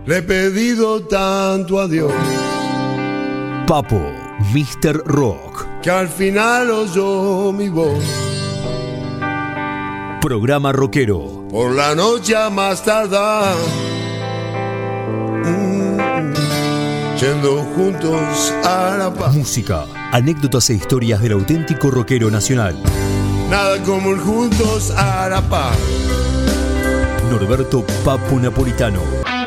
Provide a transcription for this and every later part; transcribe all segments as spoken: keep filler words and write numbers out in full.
le he pedido tanto a Dios. Papo, míster Rock. Que al final oyó mi voz. Programa rockero. Por la noche a más tardar. Mm, yendo juntos a la paz. Música, anécdotas e historias del auténtico rockero nacional. Nada como el juntos a la paz. Norberto Papo Napolitano.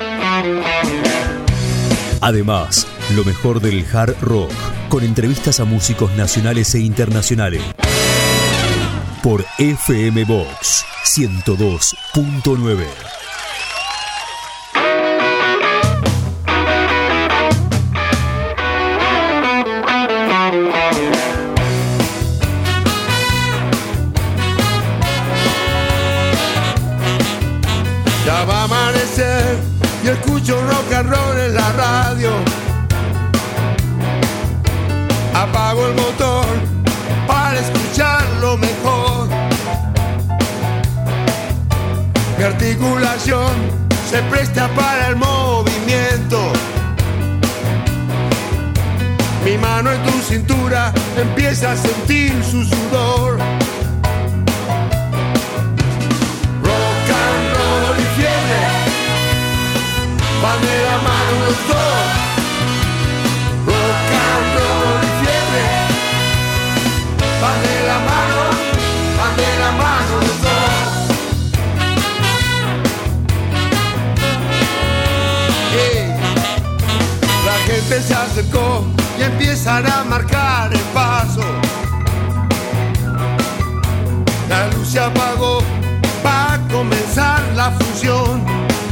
Además, lo mejor del hard rock, con entrevistas a músicos nacionales e internacionales. Por F M Box ciento dos punto nueve. Ya va a amanecer y escucho rock and roll en la radio. Apago el motor para escucharlo mejor. Mi articulación se presta para el movimiento. Mi mano en tu cintura empieza a sentir su sudor. Rock and roll y fiebre van de la mano los dos. Rock and roll y fiebre van de la mano, van de la mano los dos. Hey. La gente se acercó y empiezan a marcar el paso. La luz se apagó, va a comenzar la función.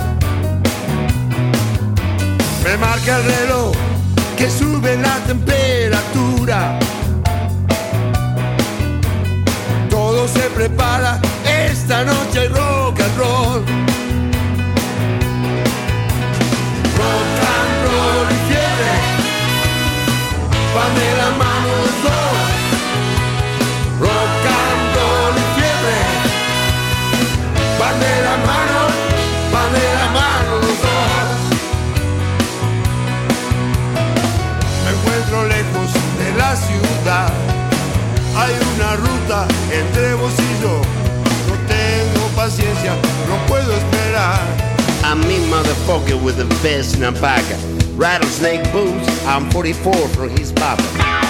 Me marca el reloj que sube la temperatura. Todo se prepara, esta noche hay rock and roll. Rock and roll y fiebre van de la mano los dos. Rock and roll y fiebre van de la mano, van de la mano los dos. Me encuentro lejos de la ciudad. Hay una ruta entre vos y yo. No tengo paciencia, no puedo esperar. I'm me motherfucker with a vest and a packer. Rattlesnake boots, I'm forty-four for his papa.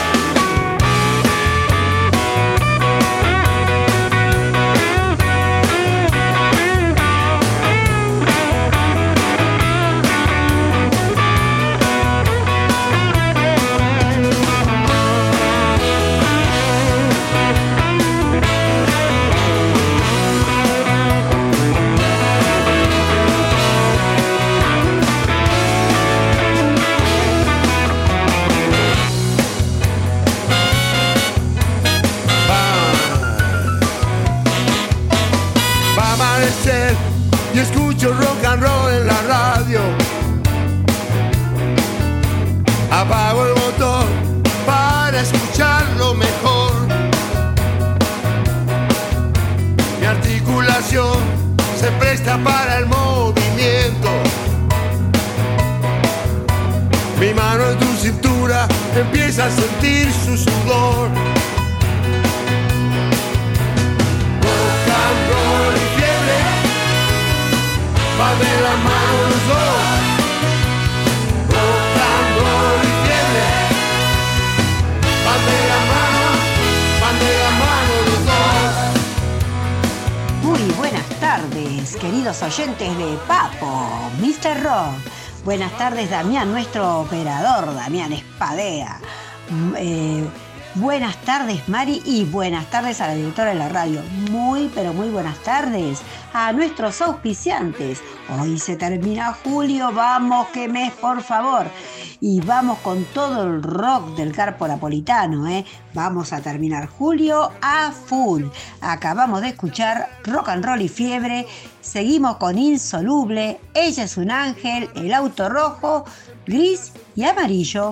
Y escucho rock and roll en la radio. Apago el motor para escucharlo mejor. Mi articulación se presta para el movimiento. Mi mano en tu cintura empieza a sentir su sudor. Rock and roll y fiebre va de la mano los dos. Rock and roll y fiebre van de la mano, van de la mano los dos. Muy buenas tardes, queridos oyentes de Papo, míster Rock. Buenas tardes, Damián, nuestro operador, Damián Espadea. Eh, buenas tardes, Mari, y buenas tardes a la directora de la radio. Muy, pero muy buenas tardes a nuestros auspiciantes. Hoy se termina julio, vamos, que mes, por favor. Y vamos con todo el rock del Carpo Napolitano, ¿eh? Vamos a terminar julio a full. Acabamos de escuchar Rock and Roll y Fiebre. Seguimos con Insoluble, Ella es un ángel, El auto rojo, Gris y Amarillo.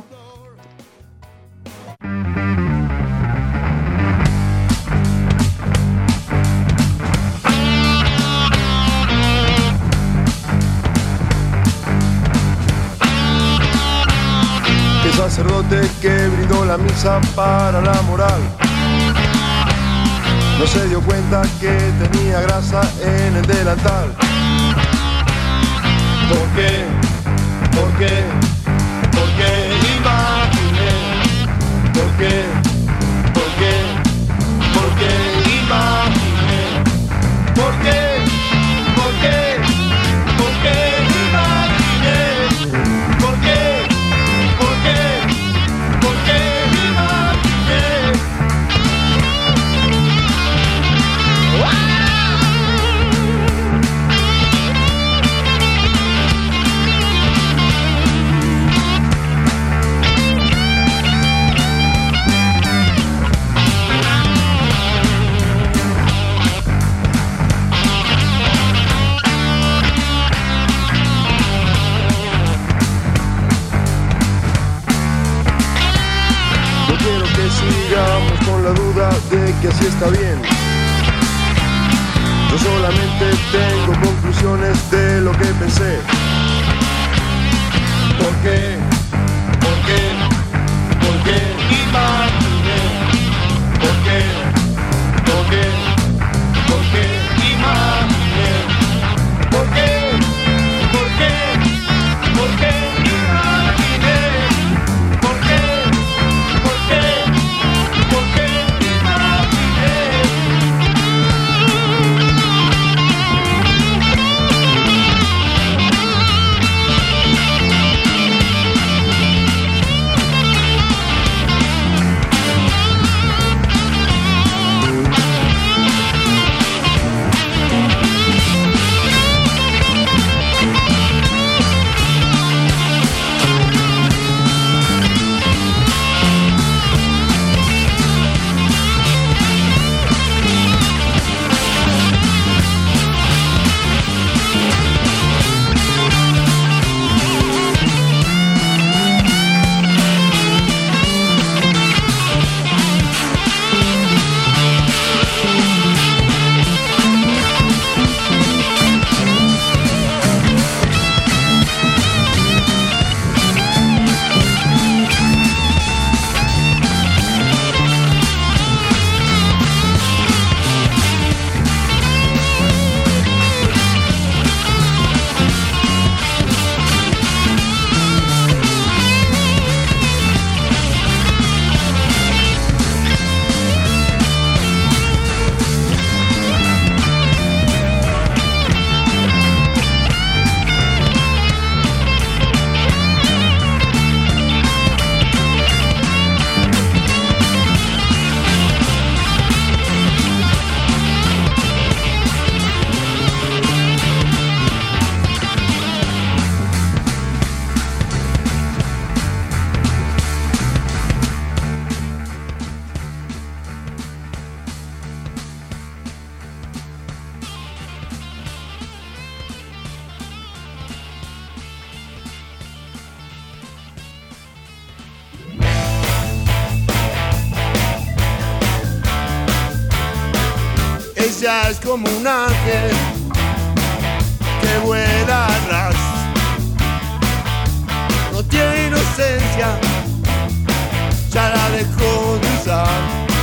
sacerdote que brindó la misa para la moral. No se dio cuenta que tenía grasa en el delantal. ¿Por qué? ¿Por qué? ¿Por qué? Imaginé. ¿Por qué? ¿Por qué? ¿Por qué? Imaginé. ¿Por qué? ¿Por qué? ¿Por qué? Imaginé. ¿Por qué? ¿Por qué? ¿Por qué? Imaginé. Sigamos con la duda de que así está bien. Yo solamente tengo conclusiones de lo que pensé. ¿Por qué? ¿Por qué? ¿Por qué? Imaginé. ¿Por qué? ¿Por qué? ¿Por qué? Imaginé. ¿Por qué? ¿Por qué? ¿Por qué? Imaginé. ¿Por qué? ¿Por qué? ¿Por qué? Imaginé. Ella es como un ángel que vuela a ras. No tiene inocencia, ya la dejó de usar.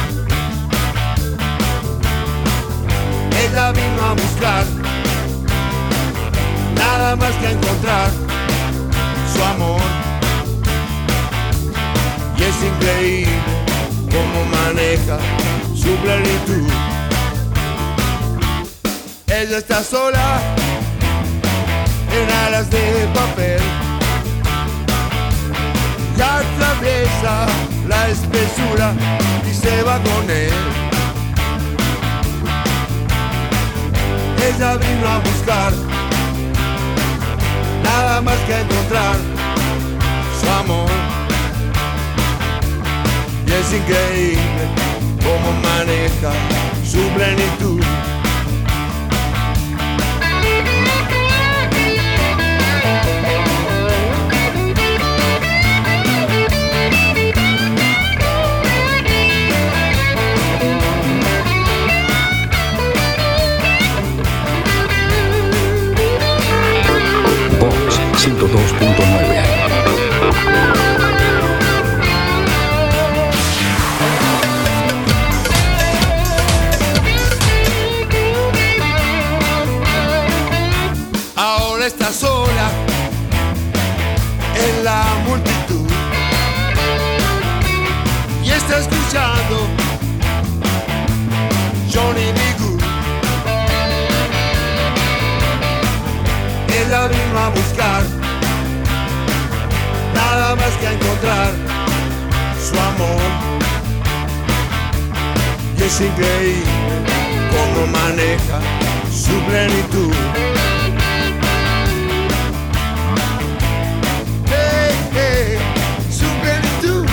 Ella vino a buscar, nada más que encontrar su amor. Y es increíble cómo maneja su plenitud. Ella está sola en alas de papel y atraviesa la espesura y se va con él. Ella vino a buscar, nada más que encontrar su amor. Y es increíble cómo maneja su plenitud. ciento dos punto nueve. Ahora está sola en la multitud y está escuchando Johnny B. Good. Ella vino a buscar nada más que a encontrar su amor, y es increíble cómo maneja su plenitud. Hey, hey, su plenitud.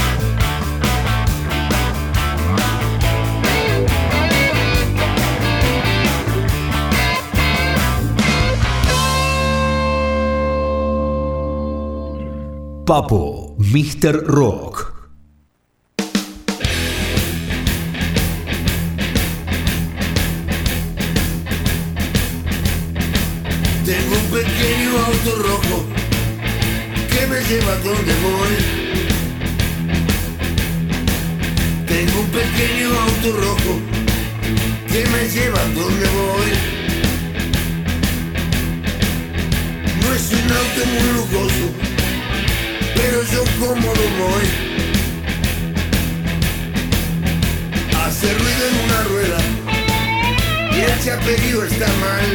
Papo, míster Rock. Tengo un pequeño auto rojo que me lleva donde voy. Tengo un pequeño auto rojo que me lleva donde voy. No es un auto muy lujoso, pero yo cómodo voy. Hace ruido en una rueda y el chaperío está mal.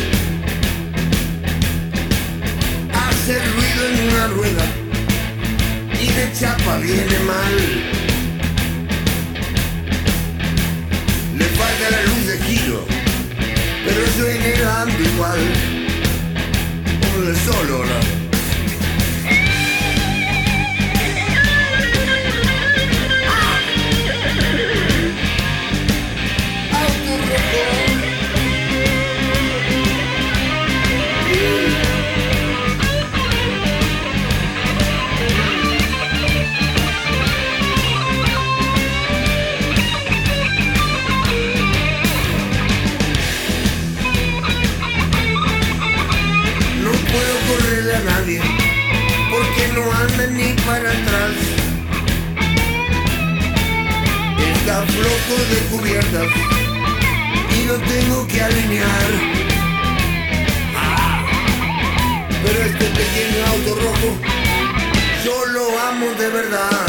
Hace ruido en una rueda y de chapa viene mal. Le falta la luz de giro, pero yo en él ando igual, como de solo, ¿no? Porque no anda ni para atrás. Está flojo de cubiertas y no tengo que alinear. Ah, pero este pequeño auto rojo yo lo amo de verdad.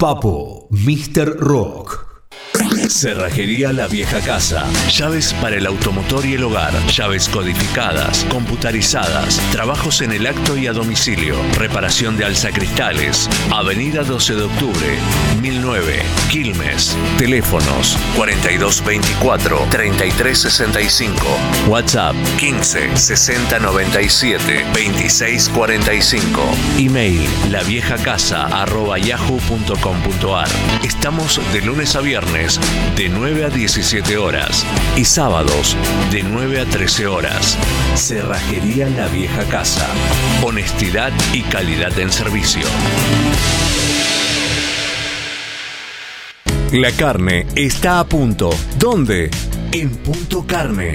Papo, míster Rock. Cerrajería La Vieja Casa. Llaves para el automotor y el hogar. Llaves codificadas, computarizadas. Trabajos en el acto y a domicilio. Reparación de alzacristales. Avenida doce de octubre, mil nueve, Quilmes. Teléfonos cuarenta y dos veinticuatro, treinta y tres sesenta y cinco. WhatsApp quince, sesenta noventa y siete, veintiséis cuarenta y cinco. Email laviejacasa arroba yahoo punto com punto ar. Estamos de lunes a viernes de nueve a diecisiete horas y sábados de nueve a trece horas. Cerrajería La Vieja Casa. Honestidad y calidad en servicio. La carne está a punto. ¿Dónde? En Punto Carne.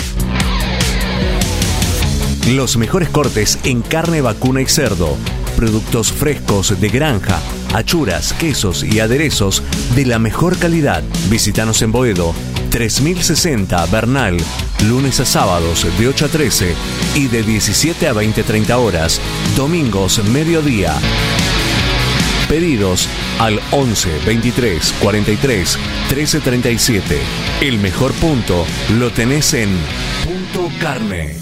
Los mejores cortes en carne vacuna y cerdo. Productos frescos de granja, achuras, quesos y aderezos de la mejor calidad. Visítanos en Boedo, tres mil sesenta Bernal, lunes a sábados de ocho a trece y de diecisiete a veinte treinta horas, domingos mediodía. Pedidos al once, veintitrés, cuarenta y tres, trece treinta y siete. El mejor punto lo tenés en Punto Carne.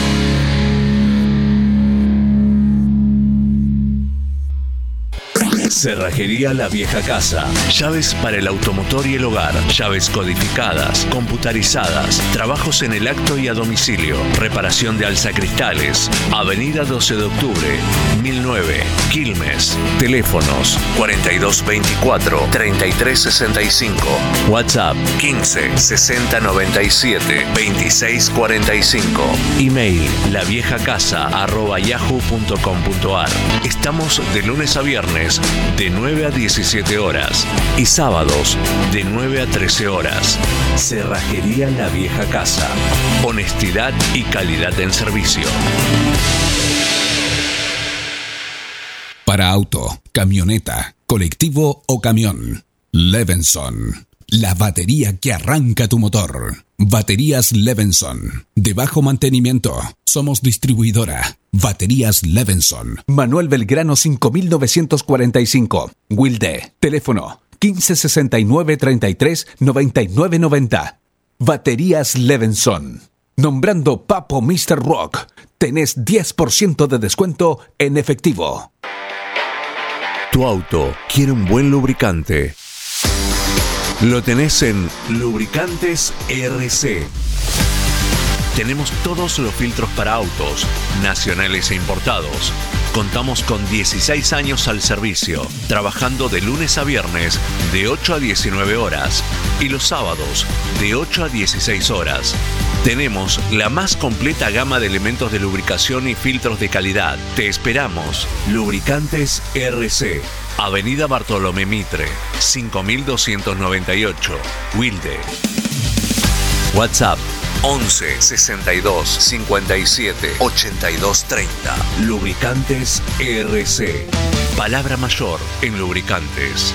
Cerrajería La Vieja Casa. Llaves para el automotor y el hogar. Llaves codificadas, computarizadas. Trabajos en el acto y a domicilio. Reparación de alzacristales. Avenida doce de octubre, mil nueve, Quilmes. Teléfonos cuarenta y dos veinticuatro, treinta y tres sesenta y cinco. WhatsApp quince, sesenta noventa y siete, veintiséis cuarenta y cinco. Email laviejacasa arroba yahoo punto com punto ar. Estamos de lunes a viernes de nueve a diecisiete horas y sábados de nueve a trece horas. Cerrajería La Vieja Casa. Honestidad y calidad en servicio. Para auto, camioneta, colectivo o camión. Levenson. La batería que arranca tu motor. Baterías Levenson. De bajo mantenimiento. Somos distribuidora. Baterías Levenson. Manuel Belgrano cinco mil novecientos cuarenta y cinco. Wilde. Teléfono quince sesenta y nueve treinta y tres noventa y nueve noventa. Baterías Levenson. Nombrando Papo míster Rock, tenés diez por ciento de descuento en efectivo. Tu auto quiere un buen lubricante. Lo tenés en Lubricantes R C. Tenemos todos los filtros para autos, nacionales e importados. Contamos con dieciséis años al servicio, trabajando de lunes a viernes de ocho a diecinueve horas y los sábados de ocho a dieciséis horas. Tenemos la más completa gama de elementos de lubricación y filtros de calidad. Te esperamos. Lubricantes R C. Avenida Bartolomé Mitre, cinco mil doscientos noventa y ocho, Wilde. WhatsApp once, sesenta y dos, cincuenta y siete, ochenta y dos treinta. Lubricantes R C. Palabra mayor en lubricantes.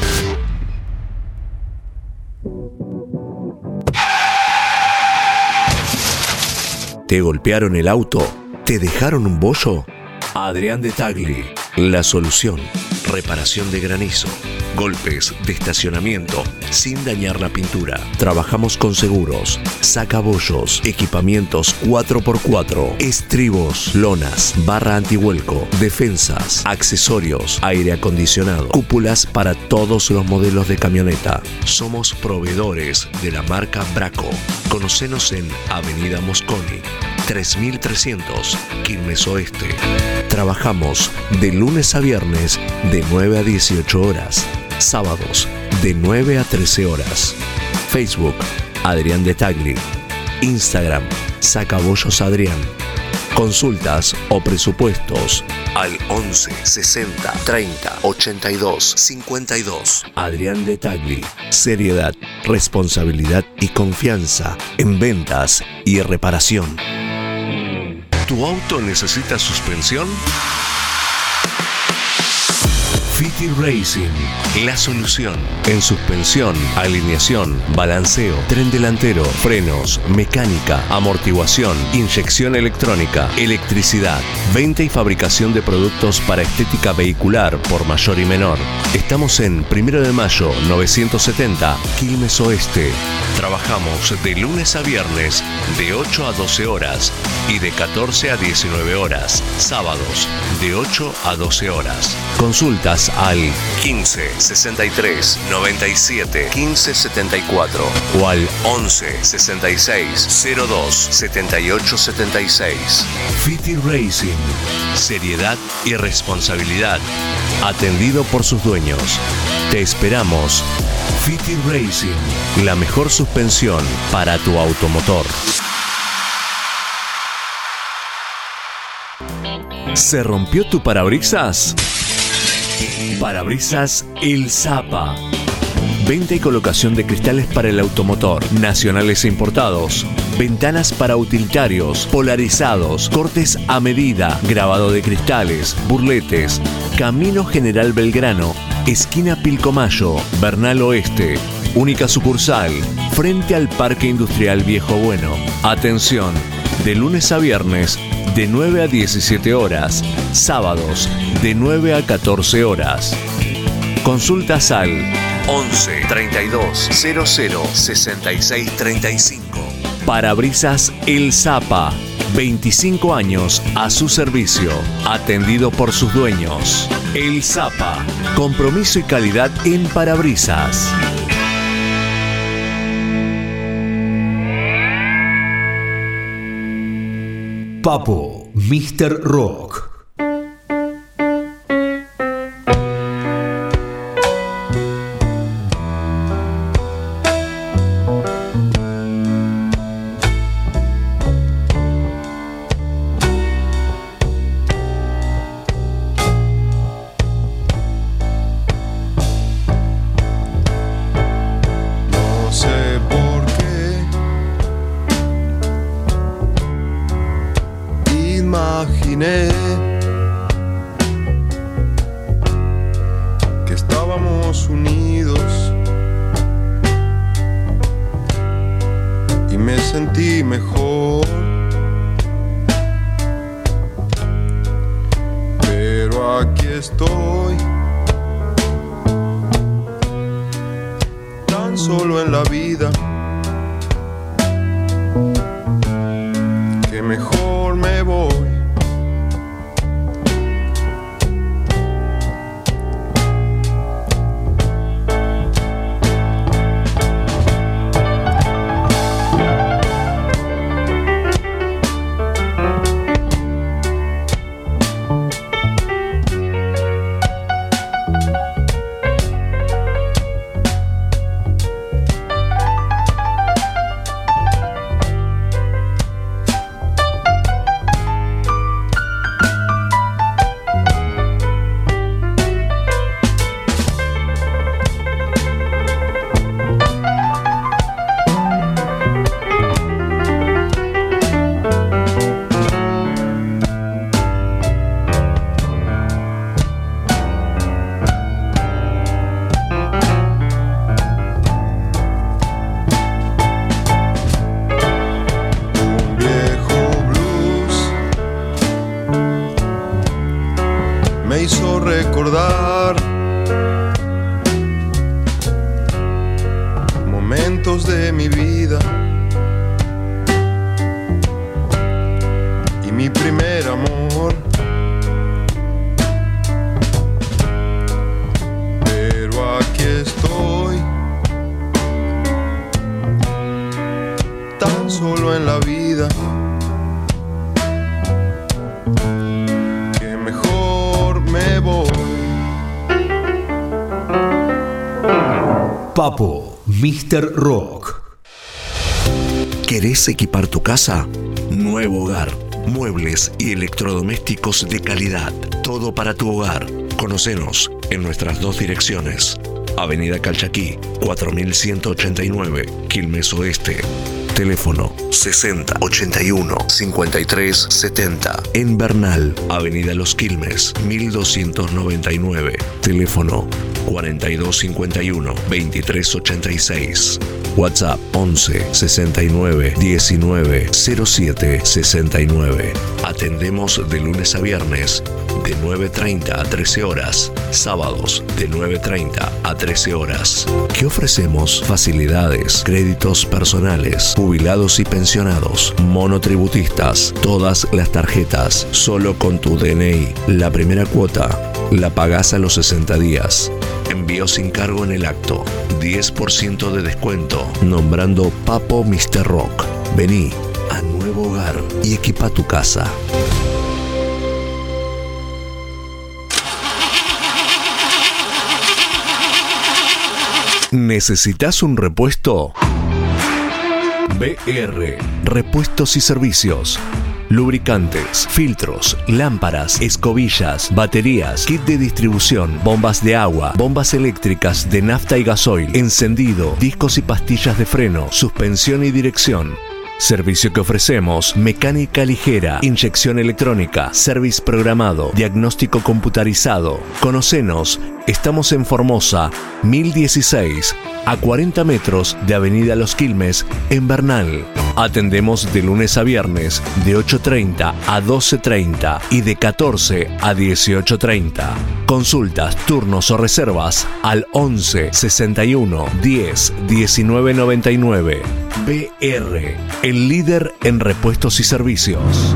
¿Te golpearon el auto? ¿Te dejaron un bollo? Adrián de Tagli, la solución. Reparación de granizo, golpes de estacionamiento sin dañar la pintura. Trabajamos con seguros, sacabollos, equipamientos cuatro por cuatro, estribos, lonas, barra antivuelco, defensas, accesorios, aire acondicionado, cúpulas para todos los modelos de camioneta. Somos proveedores de la marca Braco. Conocenos en Avenida Mosconi, tres mil trescientos, Quilmes Oeste. Trabajamos de lunes a viernes de nueve a dieciocho horas, sábados de nueve a trece horas. Facebook, Adrián de Tagli. Instagram, Sacabollos Adrián. Consultas o presupuestos al once, sesenta, treinta, ochenta y dos, cincuenta y dos. Adrián de Tagli. Seriedad, responsabilidad y confianza en ventas y reparación. ¿Tu auto necesita suspensión? Fiti Racing, la solución en suspensión, alineación, balanceo, tren delantero, frenos, mecánica, amortiguación, inyección electrónica, electricidad, venta y fabricación de productos para estética vehicular por mayor y menor. Estamos en Primero de Mayo novecientos setenta, Quilmes Oeste. Trabajamos de lunes a viernes de ocho a doce horas y de catorce a diecinueve horas. Sábados de ocho a doce horas. Consultas al quince sesenta y tres noventa y siete quince setenta y cuatro o al once sesenta y seis cero dos setenta y ocho setenta y seis. Fiti Racing. Seriedad y responsabilidad. Atendido por sus dueños. Te esperamos. Fiti Racing. La mejor suspensión para tu automotor. ¿Se rompió tu parabrisas? Parabrisas El Zapa. Venta y colocación de cristales para el automotor, nacionales e importados. Ventanas para utilitarios, polarizados, cortes a medida, grabado de cristales, burletes. Camino General Belgrano, esquina Pilcomayo, Bernal Oeste. Única sucursal, frente al Parque Industrial Viejo Bueno. Atención, de lunes a viernes, de nueve a diecisiete horas. Sábados, de nueve a catorce horas. Consultas al once treinta y dos cero cero sesenta y seis treinta y cinco. Parabrisas El Zapa. veinticinco años a su servicio. Atendido por sus dueños. El Zapa. Compromiso y calidad en parabrisas. Papo, míster Rock. Que estábamos unidos y me sentí mejor, pero aquí estoy, tan solo en la vida, que mejor me voy. Me hizo recordar momentos de mi vida y mi primer amor, pero aquí estoy, tan solo en la vida, que mejor me voy. Papo, míster Rock. ¿Querés equipar tu casa? Nuevo hogar. Muebles y electrodomésticos de calidad. Todo para tu hogar. Conocenos en nuestras dos direcciones. Avenida Calchaquí, cuatro mil ciento ochenta y nueve, Quilmes Oeste. Teléfono sesenta ochenta y uno cincuenta y tres setenta. En Bernal, Avenida Los Quilmes, mil doscientos noventa y nueve. Teléfono cuarenta y dos cincuenta y uno veintitrés ochenta y seis. WhatsApp once sesenta y nueve diecinueve cero siete sesenta y nueve. Atendemos de lunes a viernes de nueve treinta a trece horas, sábados de nueve treinta a trece horas. ¿Qué ofrecemos? Facilidades, créditos personales, jubilados y pensionados, monotributistas, todas las tarjetas, solo con tu D N I. La primera cuota la pagás a los sesenta días. Envío sin cargo en el acto. diez por ciento de descuento. Nombrando Papo mister Rock. Vení a Nuevo Hogar y equipa tu casa. ¿Necesitas un repuesto? B R. Repuestos y servicios. Lubricantes, filtros, lámparas, escobillas, baterías, kit de distribución, bombas de agua, bombas eléctricas de nafta y gasoil, encendido, discos y pastillas de freno, suspensión y dirección. Servicio que ofrecemos: mecánica ligera, inyección electrónica, service programado, diagnóstico computarizado. Conocenos, estamos en Formosa, mil dieciséis, a cuarenta metros de Avenida Los Quilmes, en Bernal. Atendemos de lunes a viernes de ocho treinta a doce treinta y de catorce a dieciocho treinta. Consultas, turnos o reservas al once sesenta y uno diez diecinueve noventa y nueve. B R, el líder en repuestos y servicios.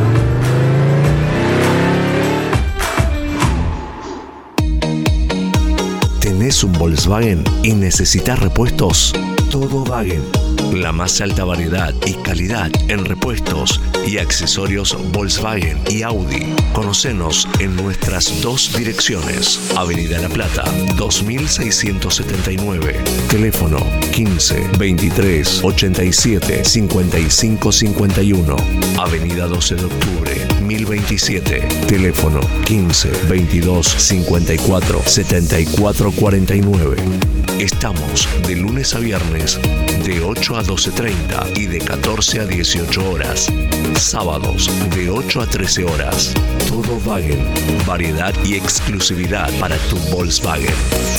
¿Tenés un Volkswagen y necesitas repuestos? Todo Wagen. La más alta variedad y calidad en repuestos y accesorios Volkswagen y Audi. Conocenos en nuestras dos direcciones. Avenida La Plata, dos mil seiscientos setenta y nueve. Teléfono quince veintitrés ochenta y siete cincuenta y cinco cincuenta y uno. Avenida doce de octubre, mil veintisiete. Teléfono quince veintidós cincuenta y cuatro setenta y cuatro cuarenta y nueve. Estamos de lunes a viernes de ocho a doce treinta y de catorce a dieciocho horas. Sábados de ocho a trece horas. Todo Wagen. Variedad y exclusividad para tu Volkswagen.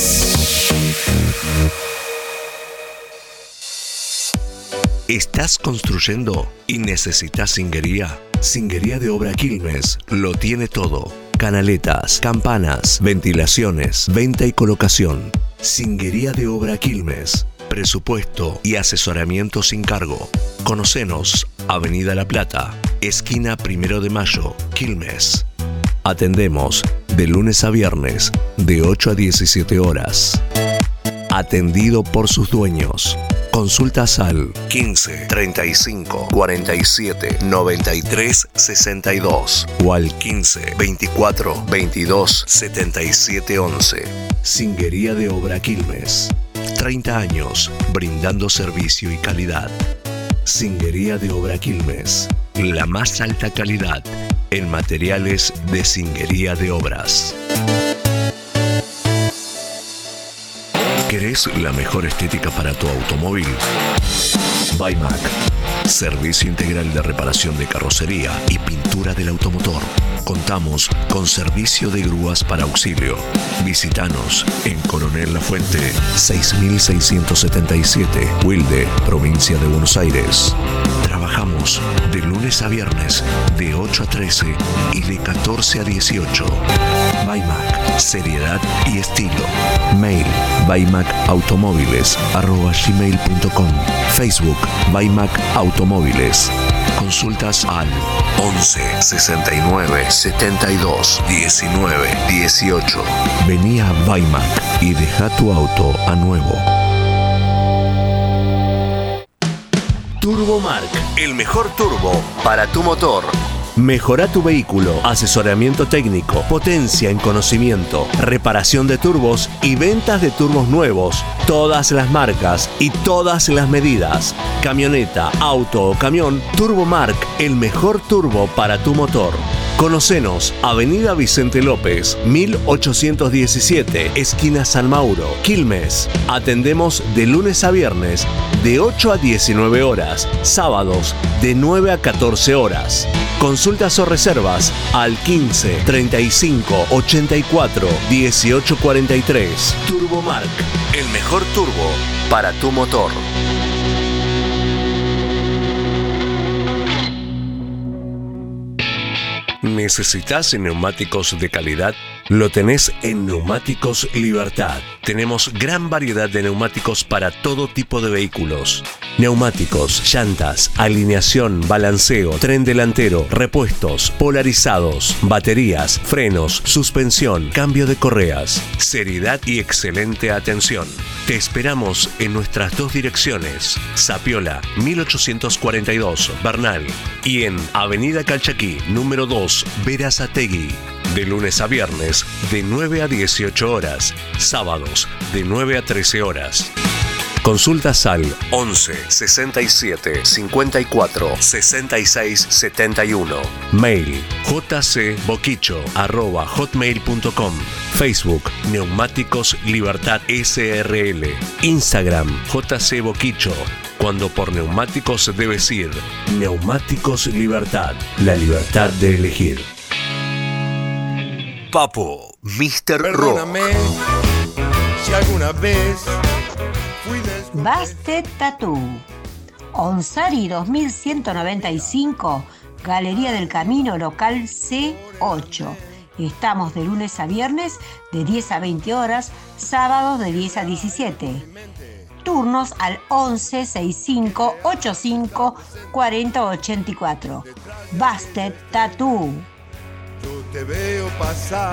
¿Estás construyendo y necesitas singuería? Singuería de Obra Quilmes lo tiene todo. Canaletas, campanas, ventilaciones, venta y colocación. Singuería de Obra Quilmes. Presupuesto y asesoramiento sin cargo. Conocenos, Avenida La Plata, esquina Primero de Mayo, Quilmes. Atendemos de lunes a viernes de ocho a diecisiete horas. Atendido por sus dueños. Consultas al quince treinta y cinco cuarenta y siete noventa y tres sesenta y dos o al quince veinticuatro veintidós setenta y siete once. Singuería de Obra Quilmes. treinta años brindando servicio y calidad. Singuería de Obra Quilmes. La más alta calidad en materiales de singuería de obras. ¿Querés la mejor estética para tu automóvil? Baimac. Servicio integral de reparación de carrocería y pintura del automotor. Contamos con servicio de grúas para auxilio. Visítanos en Coronel Lafuente, seis mil seiscientos setenta y siete, Wilde, provincia de Buenos Aires. Trabajamos de lunes a viernes de ocho a trece y de catorce a dieciocho. Baimac, seriedad y estilo. Mail baimacautomóviles arroba gmail punto com. Facebook Baimac Automóviles. Consultas al once sesenta y nueve setenta y dos diecinueve dieciocho. Vení a Baimac y deja tu auto a nuevo. Turbomark, el mejor turbo para tu motor. Mejora tu vehículo, asesoramiento técnico, potencia en conocimiento, reparación de turbos y ventas de turbos nuevos. Todas las marcas y todas las medidas. Camioneta, auto o camión, Turbomark, el mejor turbo para tu motor. Conocenos, Avenida Vicente López, mil ochocientos diecisiete, esquina San Mauro, Quilmes. Atendemos de lunes a viernes de ocho a diecinueve horas, sábados de nueve a catorce horas. Consultas o reservas al quince, treinta y cinco, ochenta y cuatro, dieciocho cuarenta y tres. Turbomark, el mejor turbo para tu motor. ¿Necesitas neumáticos de calidad? Lo tenés en Neumáticos Libertad. Tenemos gran variedad de neumáticos para todo tipo de vehículos. Neumáticos, llantas, alineación, balanceo, tren delantero, repuestos, polarizados, baterías, frenos, suspensión, cambio de correas. Seriedad y excelente atención. Te esperamos en nuestras dos direcciones, Zapiola, mil ochocientos cuarenta y dos, Bernal, y en Avenida Calchaquí, número dos, Berazategui. De lunes a viernes, de nueve a dieciocho horas, sábados, de nueve a trece horas. Consultas al once, sesenta y siete, cincuenta y cuatro, sesenta y seis, setenta y uno. Mail jcboquicho arroba hotmail punto com. Facebook Neumáticos Libertad S R L. Instagram jcboquicho. Cuando por neumáticos debes ir, Neumáticos Libertad. La libertad de elegir. Papo, mister Rock. Perdóname si alguna vez fui des... Bastet Tattoo. Onsari dos mil ciento noventa y cinco, Galería del Camino, local C ocho. Estamos de lunes a viernes de diez a veinte horas, sábados de diez a diecisiete. Turnos al once, sesenta y cinco, ochenta y cinco, cuarenta, ochenta y cuatro. Bastet Tattoo. Yo te veo pasar.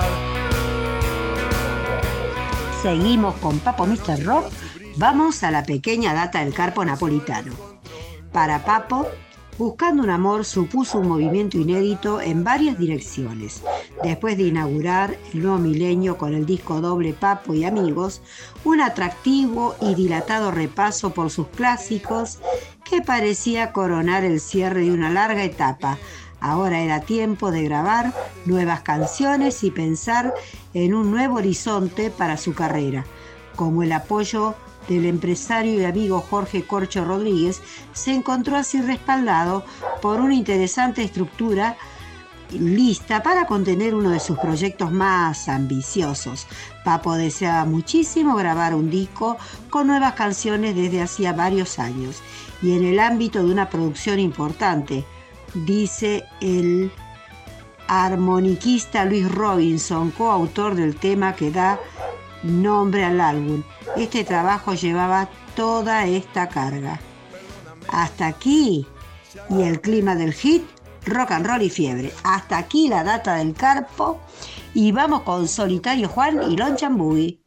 Seguimos con Papo mister Rock. Vamos a la pequeña data del carpo napolitano. Para Papo, Buscando un amor supuso un movimiento inédito en varias direcciones. Después de inaugurar el nuevo milenio con el disco doble Papo y Amigos, un atractivo y dilatado repaso por sus clásicos que parecía coronar el cierre de una larga etapa. Ahora era tiempo de grabar nuevas canciones y pensar en un nuevo horizonte para su carrera, como el apoyo del empresario y amigo Jorge Corcho Rodríguez se encontró así respaldado por una interesante estructura lista para contener uno de sus proyectos más ambiciosos. Papo deseaba muchísimo grabar un disco con nuevas canciones desde hacía varios años y en el ámbito de una producción importante, dice el armoniquista Luis Robinson, coautor del tema que da nombre al álbum. Este trabajo llevaba toda esta carga. Hasta aquí, y el clima del hit, rock and roll y fiebre. Hasta aquí la data del carpo, y vamos con Solitario Juan y Lonchan Boogie.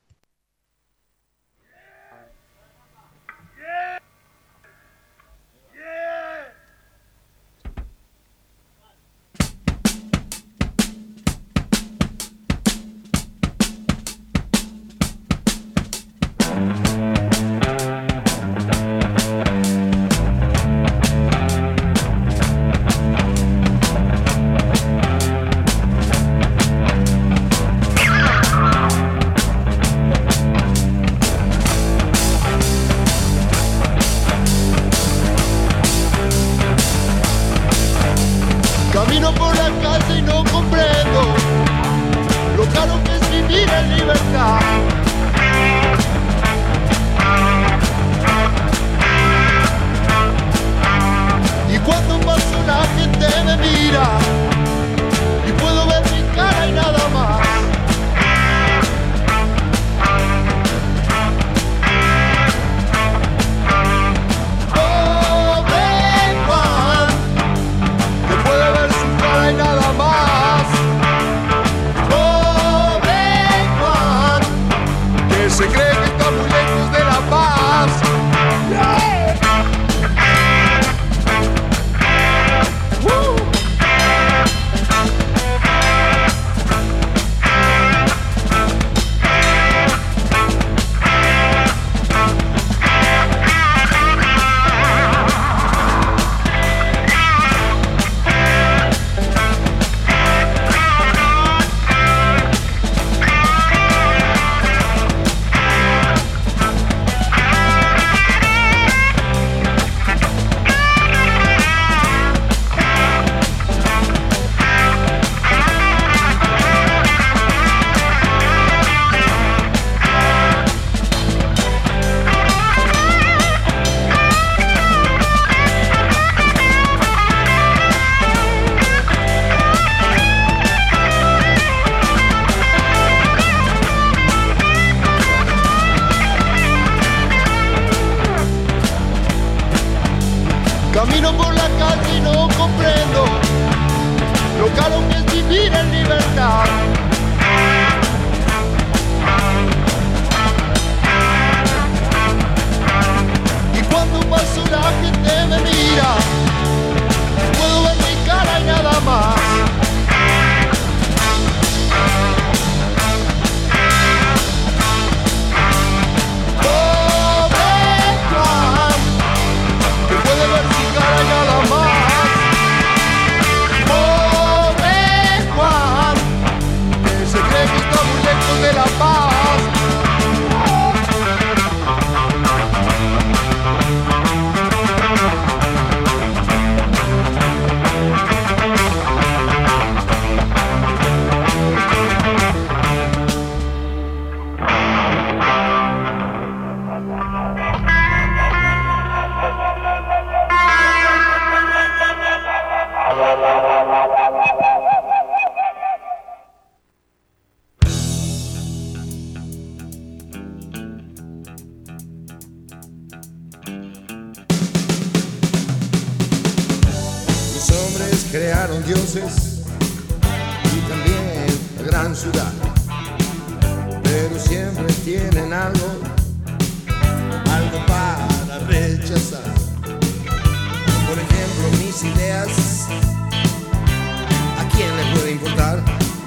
casi no comprendo lo caro que es vivir en libertad. Y cuando paso la gente me mira, puedo ver mi cara y nada más. De la paz. Crearon dioses y también la gran ciudad, pero siempre tienen algo, algo para rechazar. Por ejemplo, mis ideas, ¿a quién le puede importar?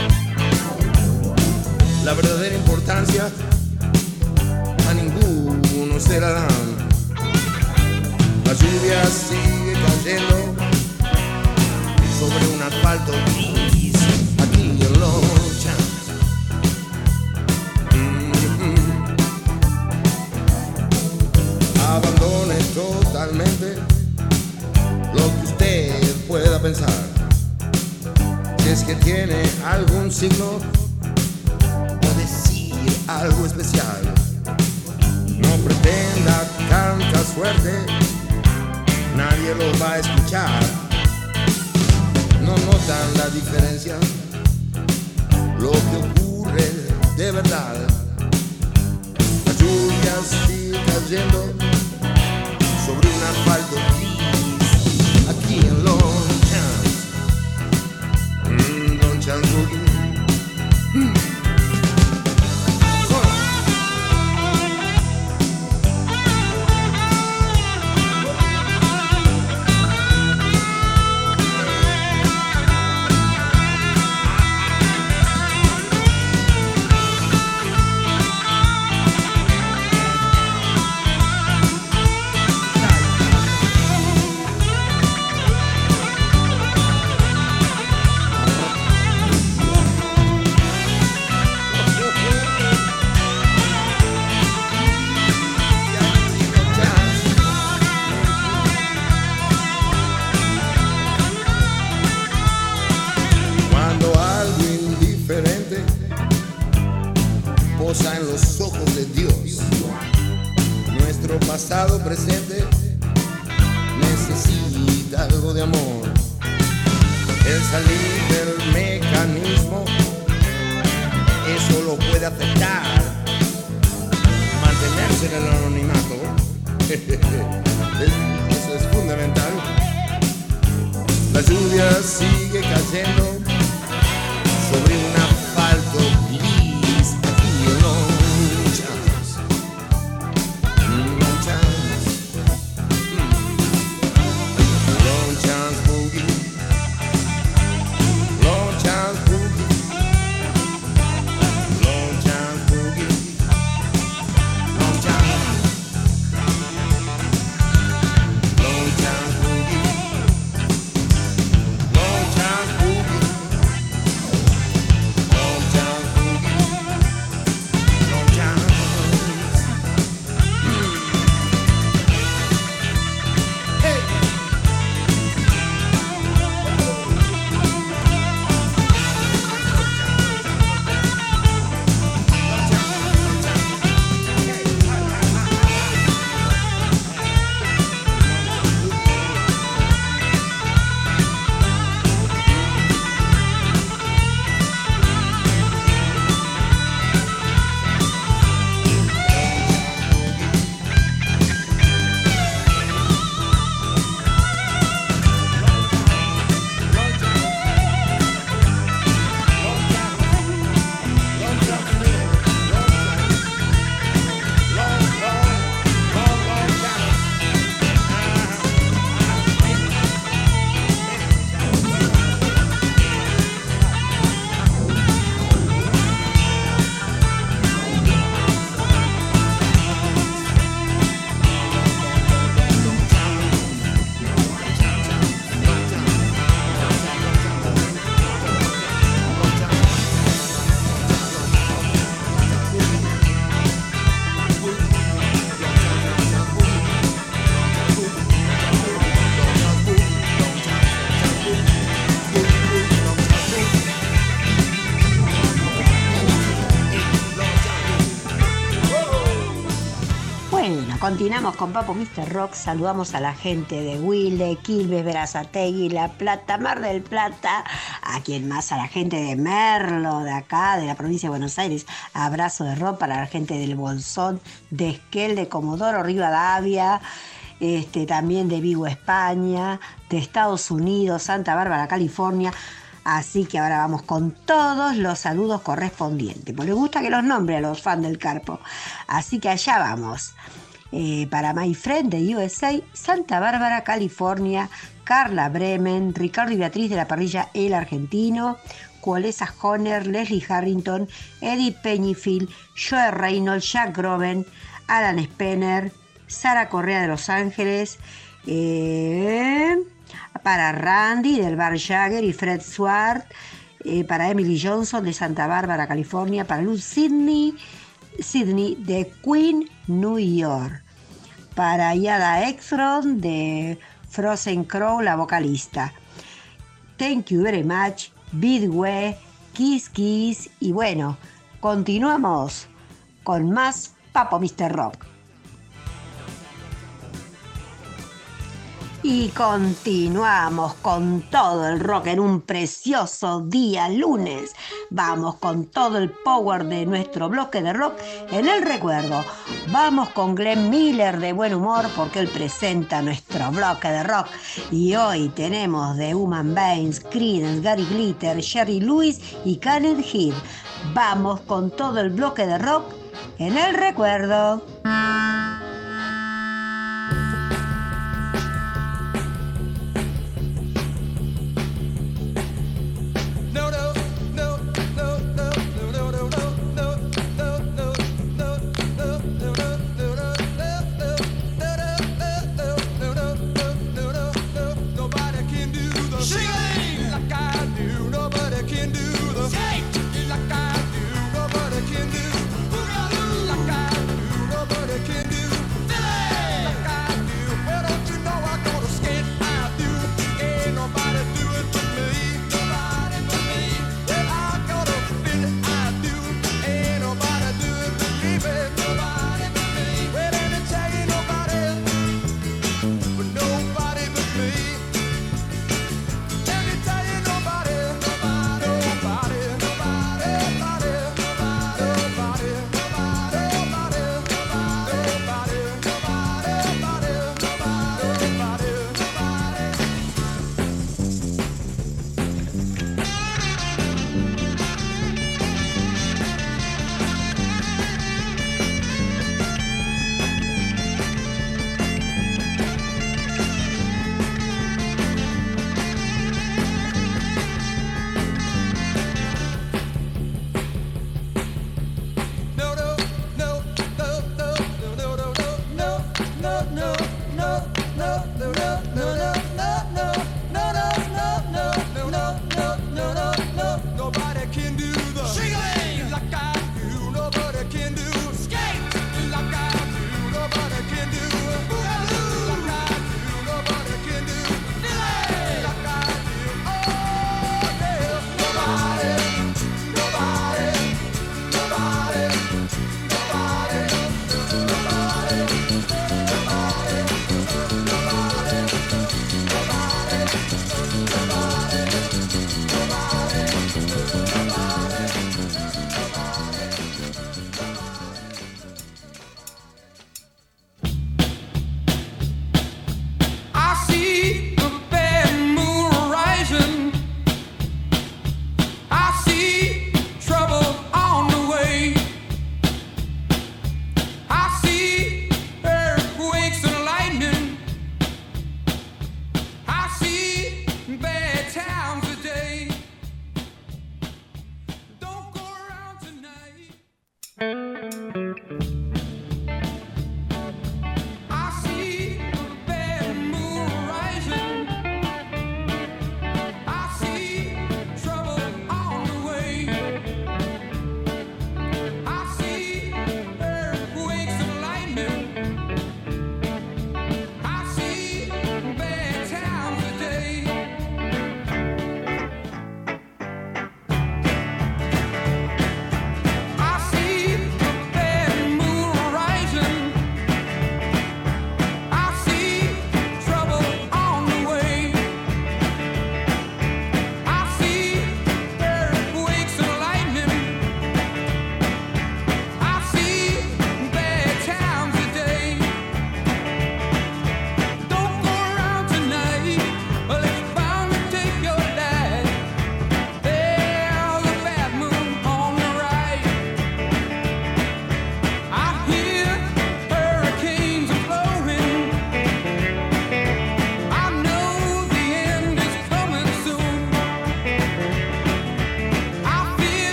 La verdadera importancia a ninguno se la dan. La lluvia sigue cayendo sobre un asfalto gris, aquí en Los Champs. Mm-hmm. Abandone totalmente lo que usted pueda pensar. Si es que tiene algún signo o decir algo especial, no pretenda tanta suerte, nadie lo va a escuchar. No notan la diferencia, lo que ocurre de verdad. La lluvia sigue cayendo sobre un asfalto gris, aquí en Los Champs. Mm, Los Champs Boogie. Mm. En los ojos de Dios, nuestro pasado presente necesita algo de amor. El salir del mecanismo, eso lo puede afectar. Mantenerse en el anonimato, eso es fundamental. La lluvia sigue cayendo sobre un asfalto gris. continuamos con Papo mister Rock. Saludamos a la gente de Wilde, Quilmes, Berazategui, La Plata, Mar del Plata. A quien más, a la gente de Merlo, de acá, de la provincia de Buenos Aires. Abrazo de rock para la gente del Bolsón, de Esquel, de Comodoro Rivadavia. Este, también de Vigo, España, de Estados Unidos, Santa Bárbara, California. Así que ahora vamos con todos los saludos correspondientes. Pues les gusta que los nombre a los fans del Carpo. Así que allá vamos. Eh, para My Friend de U S A, Santa Bárbara, California, Carla Bremen, Ricardo y Beatriz de la parrilla El Argentino, Cuolesa Honer, Leslie Harrington, Eddie Peñifield, Joe Reynolds, Jack Groben, Alan Spener, Sara Correa de Los Ángeles, eh, para Randy del Bar Jagger y Fred Swart, eh, para Emily Johnson de Santa Bárbara, California, para Luz Sidney, Sidney de Queen, New York, para Yada Ekstrom de Frozen Crow, la vocalista. Thank you very much, Bidway, Kiss Kiss, y bueno, continuamos con más Papo mister Rock. Y continuamos con todo el rock en un precioso día lunes. Vamos con todo el power de nuestro bloque de rock en el recuerdo. Vamos con Glenn Miller de buen humor porque él presenta nuestro bloque de rock. Y hoy tenemos The Human Beings, Creedence, Gary Glitter, Jerry Lewis y Kenneth Heath. Vamos con todo el bloque de rock en el recuerdo. Can do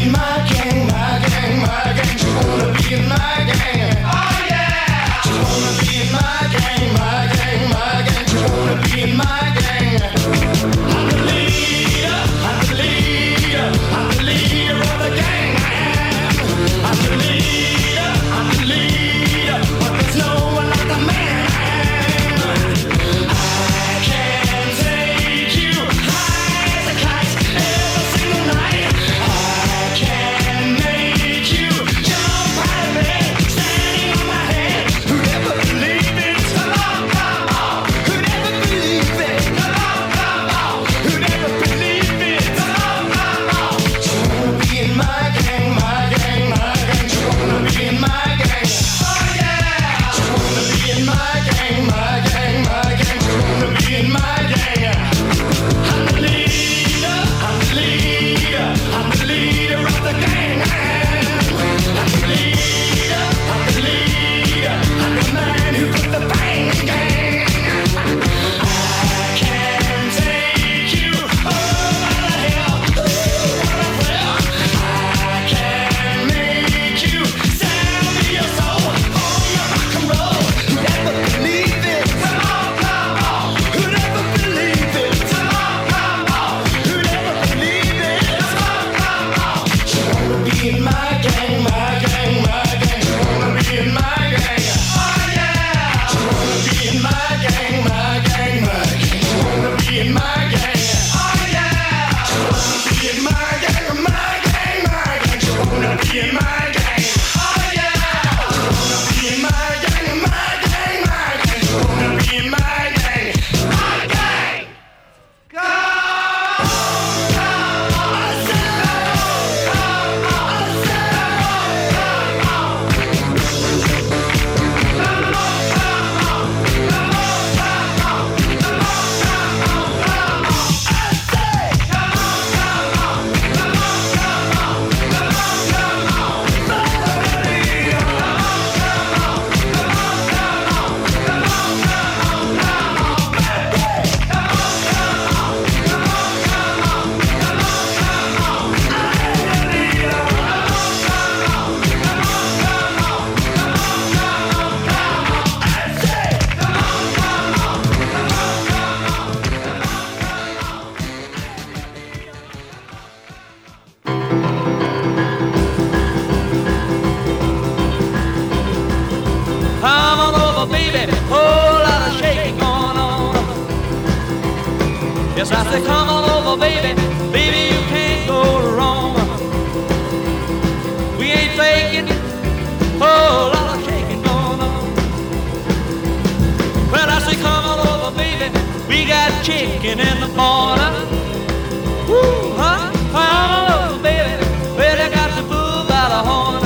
Yes, I say come on over, baby. Baby, you can't go wrong. We ain't faking, whole lot of shaking going on. Well, I say come on over, baby. We got chicken in the corner. Woo, huh? Come on over, baby. Well, I got the bull by the horn.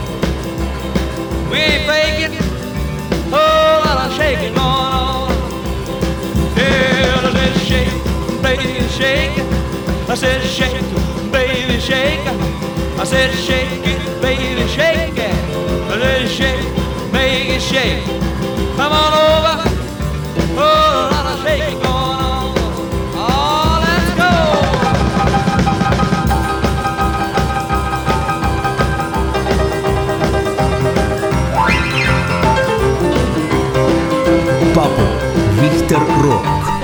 We ain't faking, whole lot of shaking going on. Yeah, let's shake. Baby, shake it. I said shake it, baby, shake it. I said shake it, baby, shake it. I said shake, make it shake. Come on over. Oh, a lot of shaking going on. Oh, let's go. Papo, míster Rock.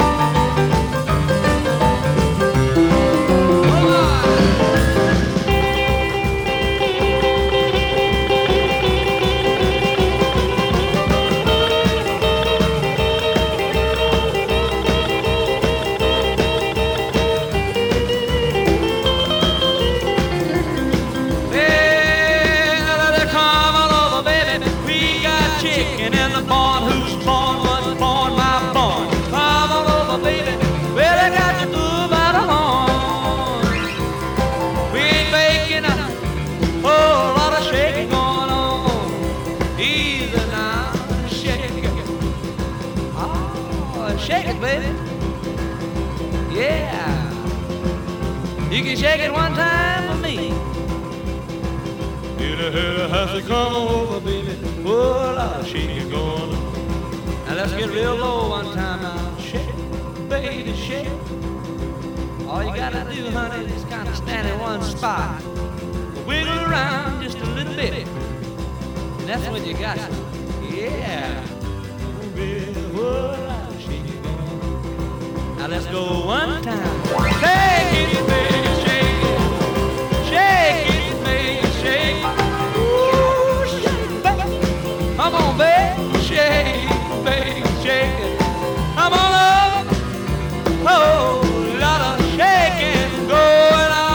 Shake it, baby. Yeah. You can shake it one time for me. In a hell has to come over, baby. Oh, a lot of shaking going on. Now let's get real low one time now. Shake it, baby, shake it. All you gotta do, honey, is kind of stand in one spot. wiggle around just a little bit. And that's when you got it. Yeah. Oh, baby, what a shake it on. Now let's go one time. Shake it, baby, shake it. Shake it, baby, shake it. Ooh, shake it, baby. Come on, baby, shake it, baby, shake it. Come on up. Oh, lot of shaking going on.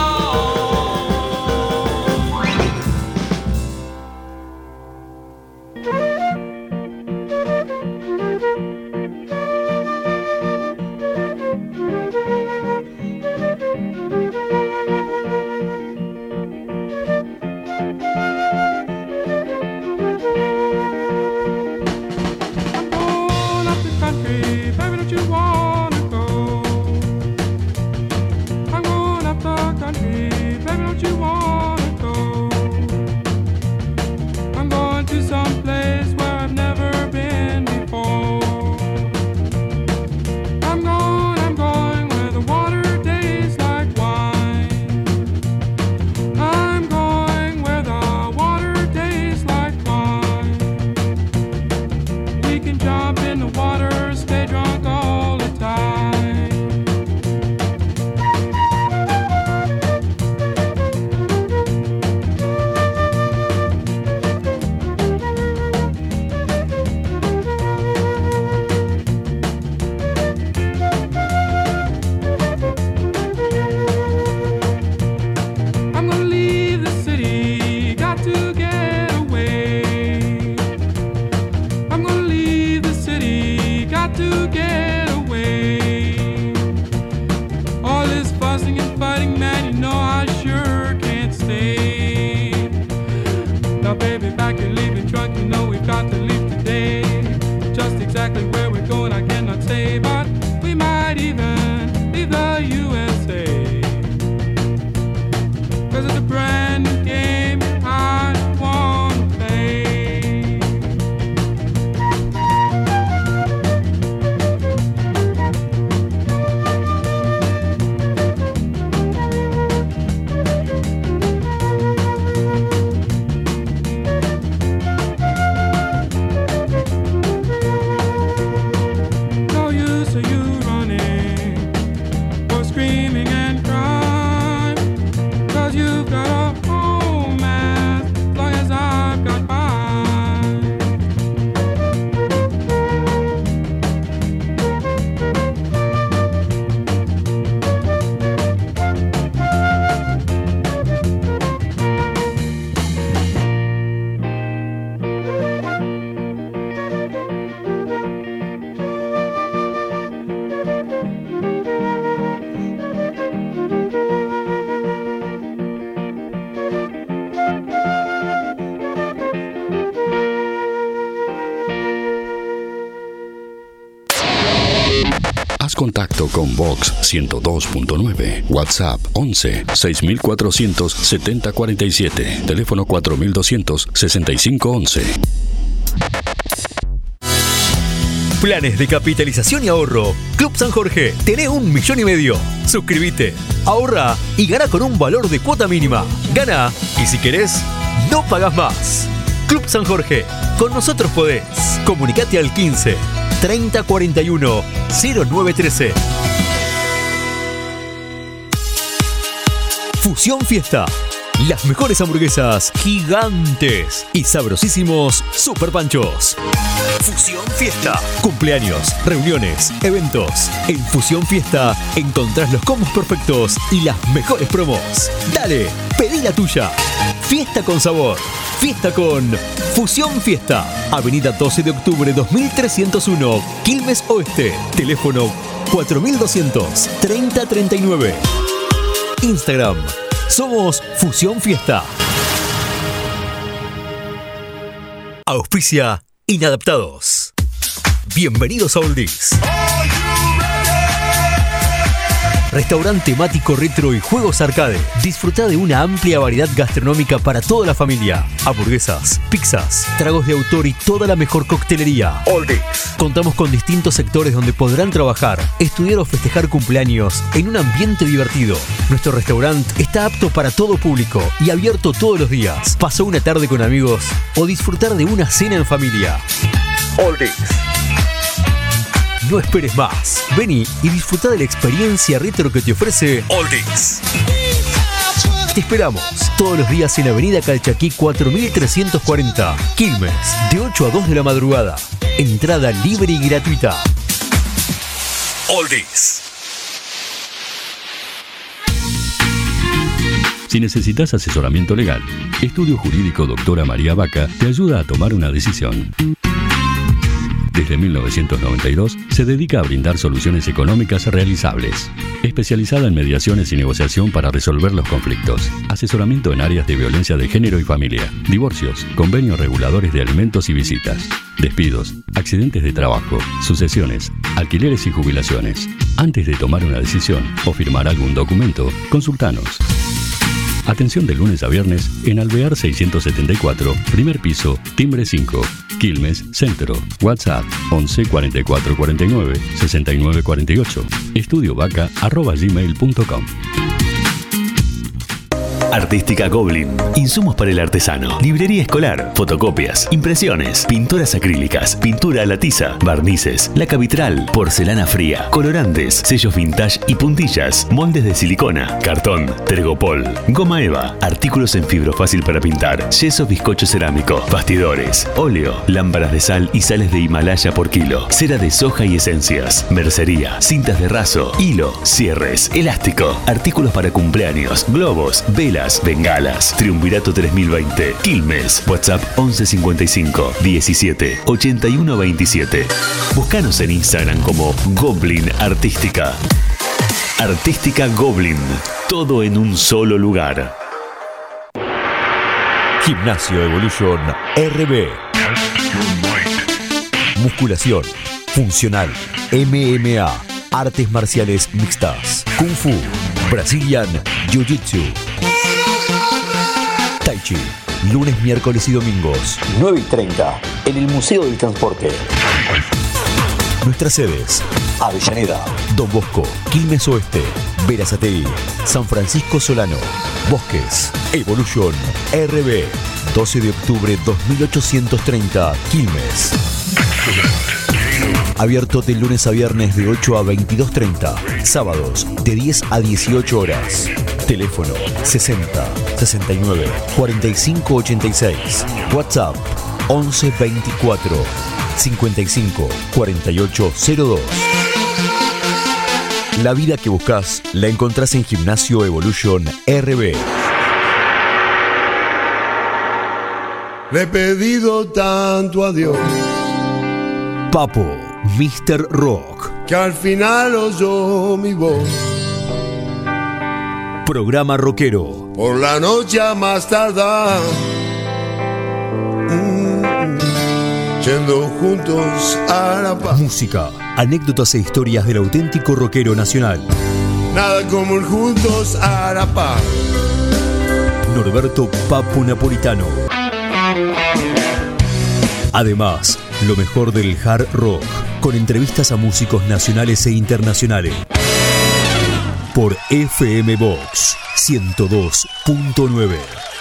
Contacto con Vox ciento dos punto nueve. WhatsApp once seis mil cuatrocientos setenta cuarenta y siete. Teléfono cuatro mil doscientos sesenta y cinco once. Planes de capitalización y ahorro. Club San Jorge. Tenés un millón y medio. Suscríbete, ahorra y gana con un valor de cuota mínima. Gana y si querés, no pagás más. Club San Jorge. Con nosotros podés. Comunicate al quince treinta cuarenta y uno cero nueve trece. Fusión Fiesta. Las mejores hamburguesas gigantes y sabrosísimos super panchos. Fusión Fiesta. Cumpleaños, reuniones, eventos. En Fusión Fiesta encontrás los combos perfectos y las mejores promos. Dale, pedí la tuya. Fiesta con sabor. Fiesta con Fusión Fiesta. Avenida doce de octubre dos mil trescientos uno, Quilmes Oeste. Teléfono cuatro mil doscientos treinta treinta y nueve. Instagram. Somos Fusión Fiesta. Auspicia Inadaptados. Bienvenidos a Oldies. restaurante temático retro y juegos arcade. Disfruta de una amplia variedad gastronómica para toda la familia. Hamburguesas, pizzas, tragos de autor y toda la mejor coctelería. Oldies. Contamos con distintos sectores donde podrán trabajar, estudiar o festejar cumpleaños en un ambiente divertido. Nuestro restaurante está apto para todo público y abierto todos los días. Pasó una tarde con amigos o disfrutar de una cena en familia. Oldies. No esperes más. Vení y disfruta de la experiencia retro que te ofrece Oldies. Te esperamos todos los días en Avenida Calchaquí cuatro mil trescientos cuarenta, Quilmes, de ocho a dos de la madrugada. Entrada libre y gratuita. Oldies. Si necesitas asesoramiento legal, Estudio Jurídico Doctora María Vaca te ayuda a tomar una decisión. Desde mil novecientos noventa y dos se dedica a brindar soluciones económicas realizables. Especializada en mediaciones y negociación para resolver los conflictos. Asesoramiento en áreas de violencia de género y familia. Divorcios, convenios reguladores de alimentos y visitas. Despidos, accidentes de trabajo, sucesiones, alquileres y jubilaciones. Antes de tomar una decisión o firmar algún documento, consultanos. Atención de lunes a viernes en Alvear seiscientos setenta y cuatro, primer piso, timbre cinco, Quilmes, Centro. WhatsApp once cuarenta y cuatro cuarenta y nueve sesenta y nueve cuarenta y ocho. Estudiovaca arroba gmail punto com. Artística Goblin. Insumos para el artesano. Librería escolar. Fotocopias. Impresiones. Pinturas acrílicas. Pintura a la tiza. Barnices. Laca vitral. Porcelana fría. Colorantes. Sellos vintage y puntillas. Moldes de silicona. Cartón. Tergopol. Goma eva. Artículos en fibro fácil para pintar. Yeso bizcocho cerámico. Bastidores. Óleo. Lámparas de sal y sales de Himalaya por kilo. Cera de soja y esencias. Mercería. Cintas de raso. Hilo. Cierres. Elástico. Artículos para cumpleaños. Globos. Velas. Bengalas. Triunvirato tres mil veinte. Quilmes. WhatsApp once cincuenta y cinco diecisiete ochenta y uno veintisiete. Búscanos en Instagram como Goblin Artística. Artística Goblin. Todo en un solo lugar. Gimnasio Evolution R B. Musculación, funcional, M M A, artes marciales mixtas, Kung Fu, Brazilian Jiu-Jitsu, Tai Chi, lunes, miércoles y domingos, nueve y treinta, en el Museo del Transporte. Nuestras sedes: Avellaneda, Don Bosco, Quilmes Oeste, Berazategui, San Francisco Solano, Bosques. Evolution R B, doce de octubre dos mil ochocientos treinta, Quilmes. Abierto de lunes a viernes de ocho a veintidós treinta, sábados de diez a dieciocho horas. Teléfono sesenta sesenta y nueve cuarenta y cinco ochenta y seis. WhatsApp once veinticuatro cincuenta y cinco cuarenta y ocho cero dos. La vida que buscas la encontrás en Gimnasio Evolution R B. Le he pedido tanto a Dios Papo, míster Rock, que al final oyó mi voz. Programa rockero. Por la noche a más tardar, mm, yendo juntos a la paz. Música, anécdotas e historias del auténtico rockero nacional. Nada como el juntos a la paz. Norberto Papo Napolitano. Además, lo mejor del hard rock, con entrevistas a músicos nacionales e internacionales. Por F M Box ciento dos punto nueve.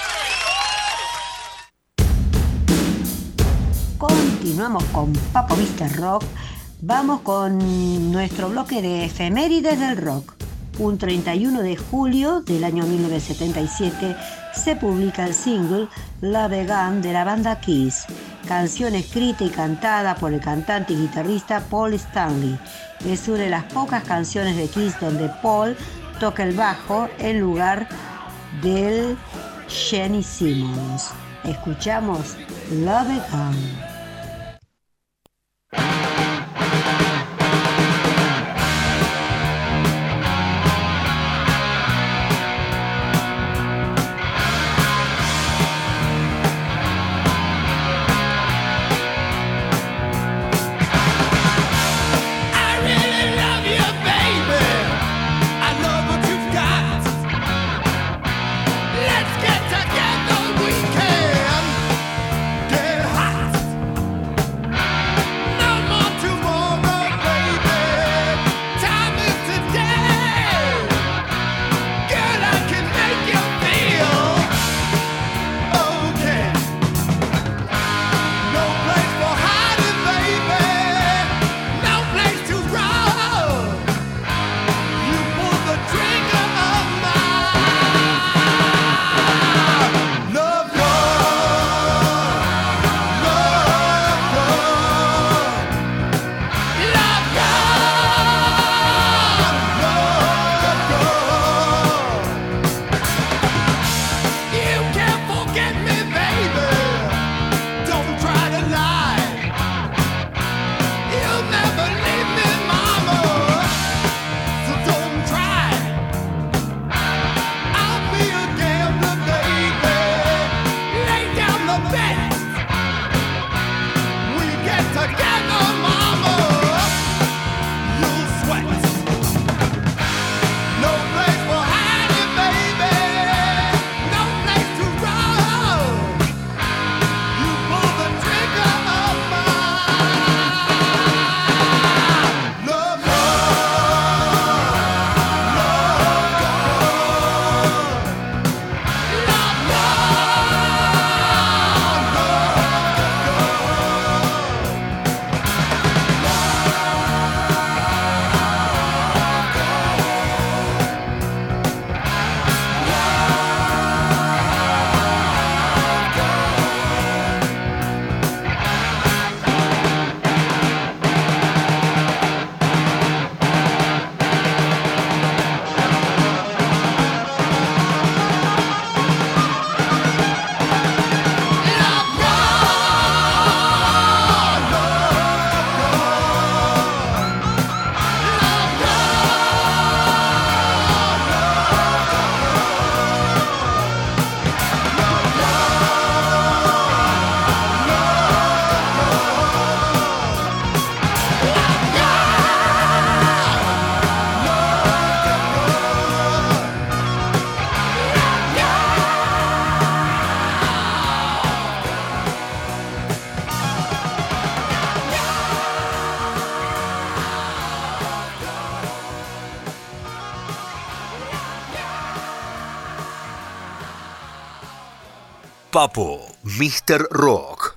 Continuamos con Papo míster Rock. Vamos con nuestro bloque de efemérides del rock. Un treinta y uno de julio del año mil novecientos setenta y siete se publica el single Love Again de la banda Kiss, canción escrita y cantada por el cantante y guitarrista Paul Stanley. Es una de las pocas canciones de Kiss donde Paul toca el bajo en lugar del Gene Simmons. Escuchamos Love Again. I really love you, baby. I know Papo, míster Rock.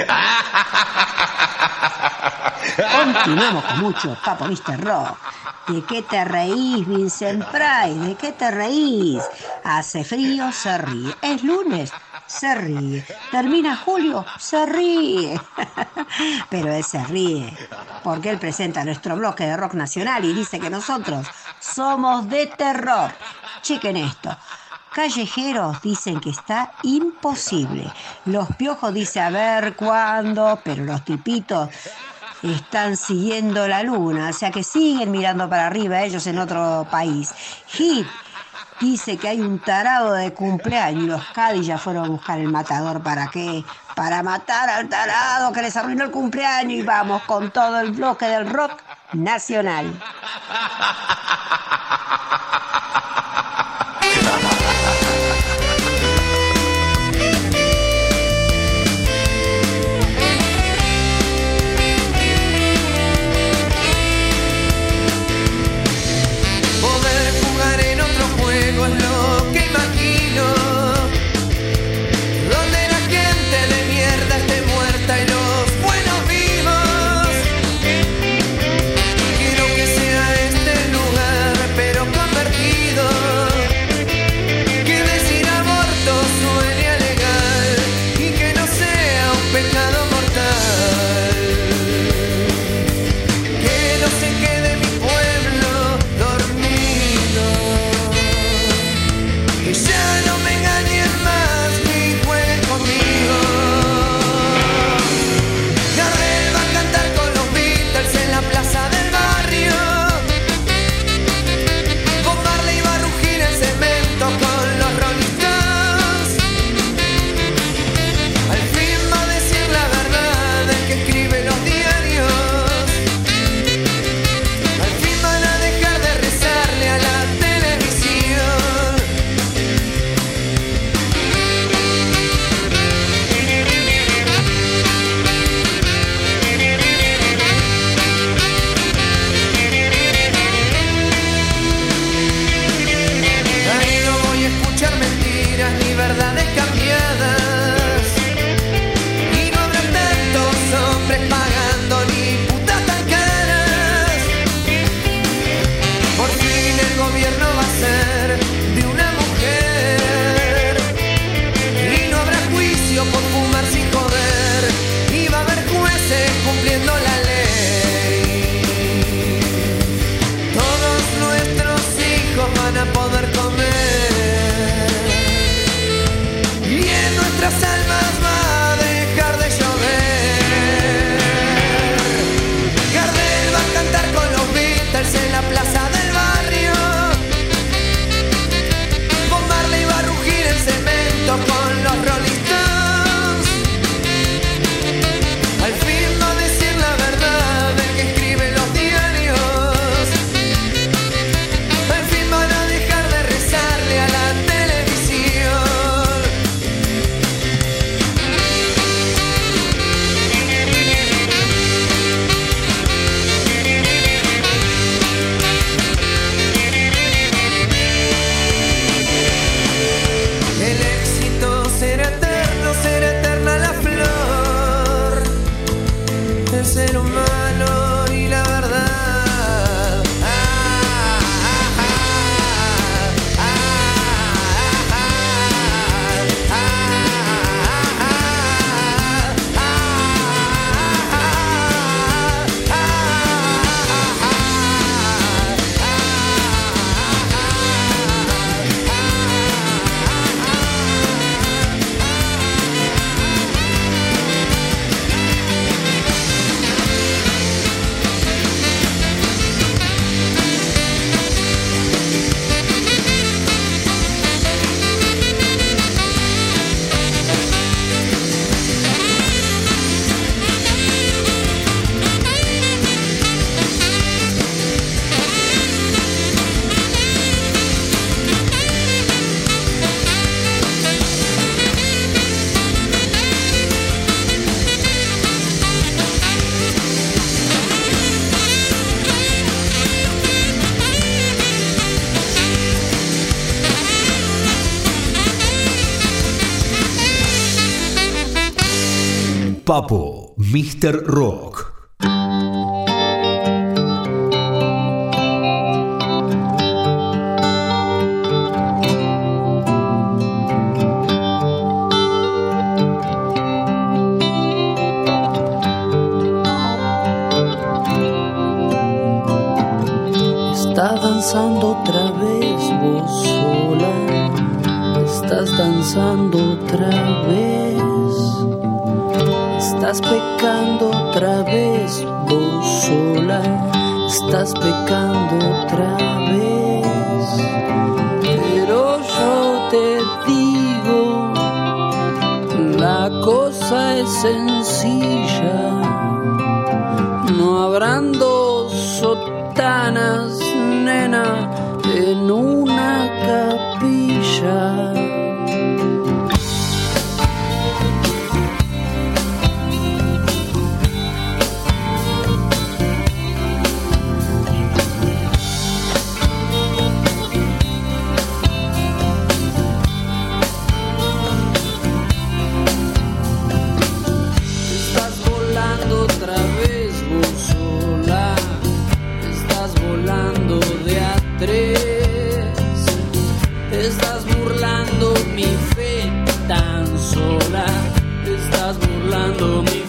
Continuamos con mucho Papo míster Rock. ¿De qué te reís, Vincent Price? ¿De qué te reís? Hace frío, se ríe. Es lunes, se ríe. Termina julio, se ríe. Pero él se ríe porque él presenta nuestro bloque de rock nacional y dice que nosotros somos de terror. Chequen esto. Callejeros dicen que está imposible. Los Piojos dice a ver cuándo, pero los tipitos están siguiendo la luna, o sea que siguen mirando para arriba ellos en otro país. Hit dice que hay un tarado de cumpleaños y los Cádiz ya fueron a buscar el matador. ¿Para qué? Para matar al tarado que les arruinó el cumpleaños, y vamos con todo el bloque del rock nacional. Es lo que imagino, donde la gente de mierda esté muerta y los buenos vivos. Quiero que sea este lugar Papo, míster Rock. Estás danzando otra vez vos sola, estás danzando otra vez, estás pecando otra vez vos sola, estás pecando otra vez. Pero yo te digo, la cosa es sencilla, no habrán dos sotanas, nena, en una capilla. Estás volando otra vez vos sola, estás volando de a tres, estás burlando mi fe tan sola, estás burlando mi fe.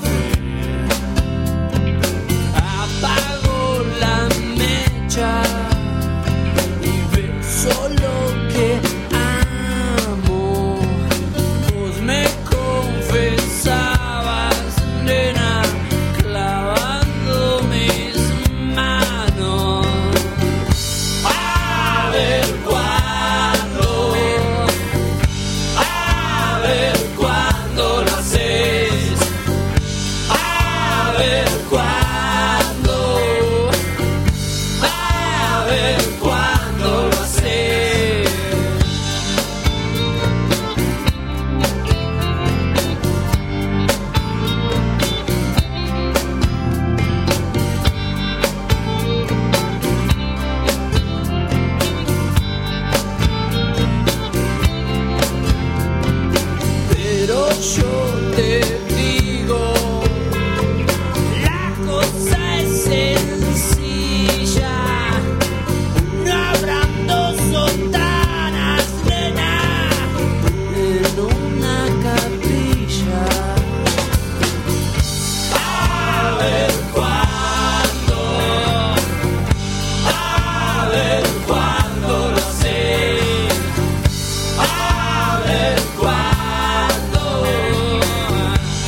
Apago la mecha y beso lo que amo. Vos me confesabas, nena, clavando mis manos. A ver cuándo, a ver cuándo lo haces, a ver cuándo, a ver cuándo lo haces. Pero yo te digo, la cosa es sencilla, no habrán dos sotanas, nena, en una capilla. A ver cuándo, a ver cuándo lo haces, a ver cuándo, a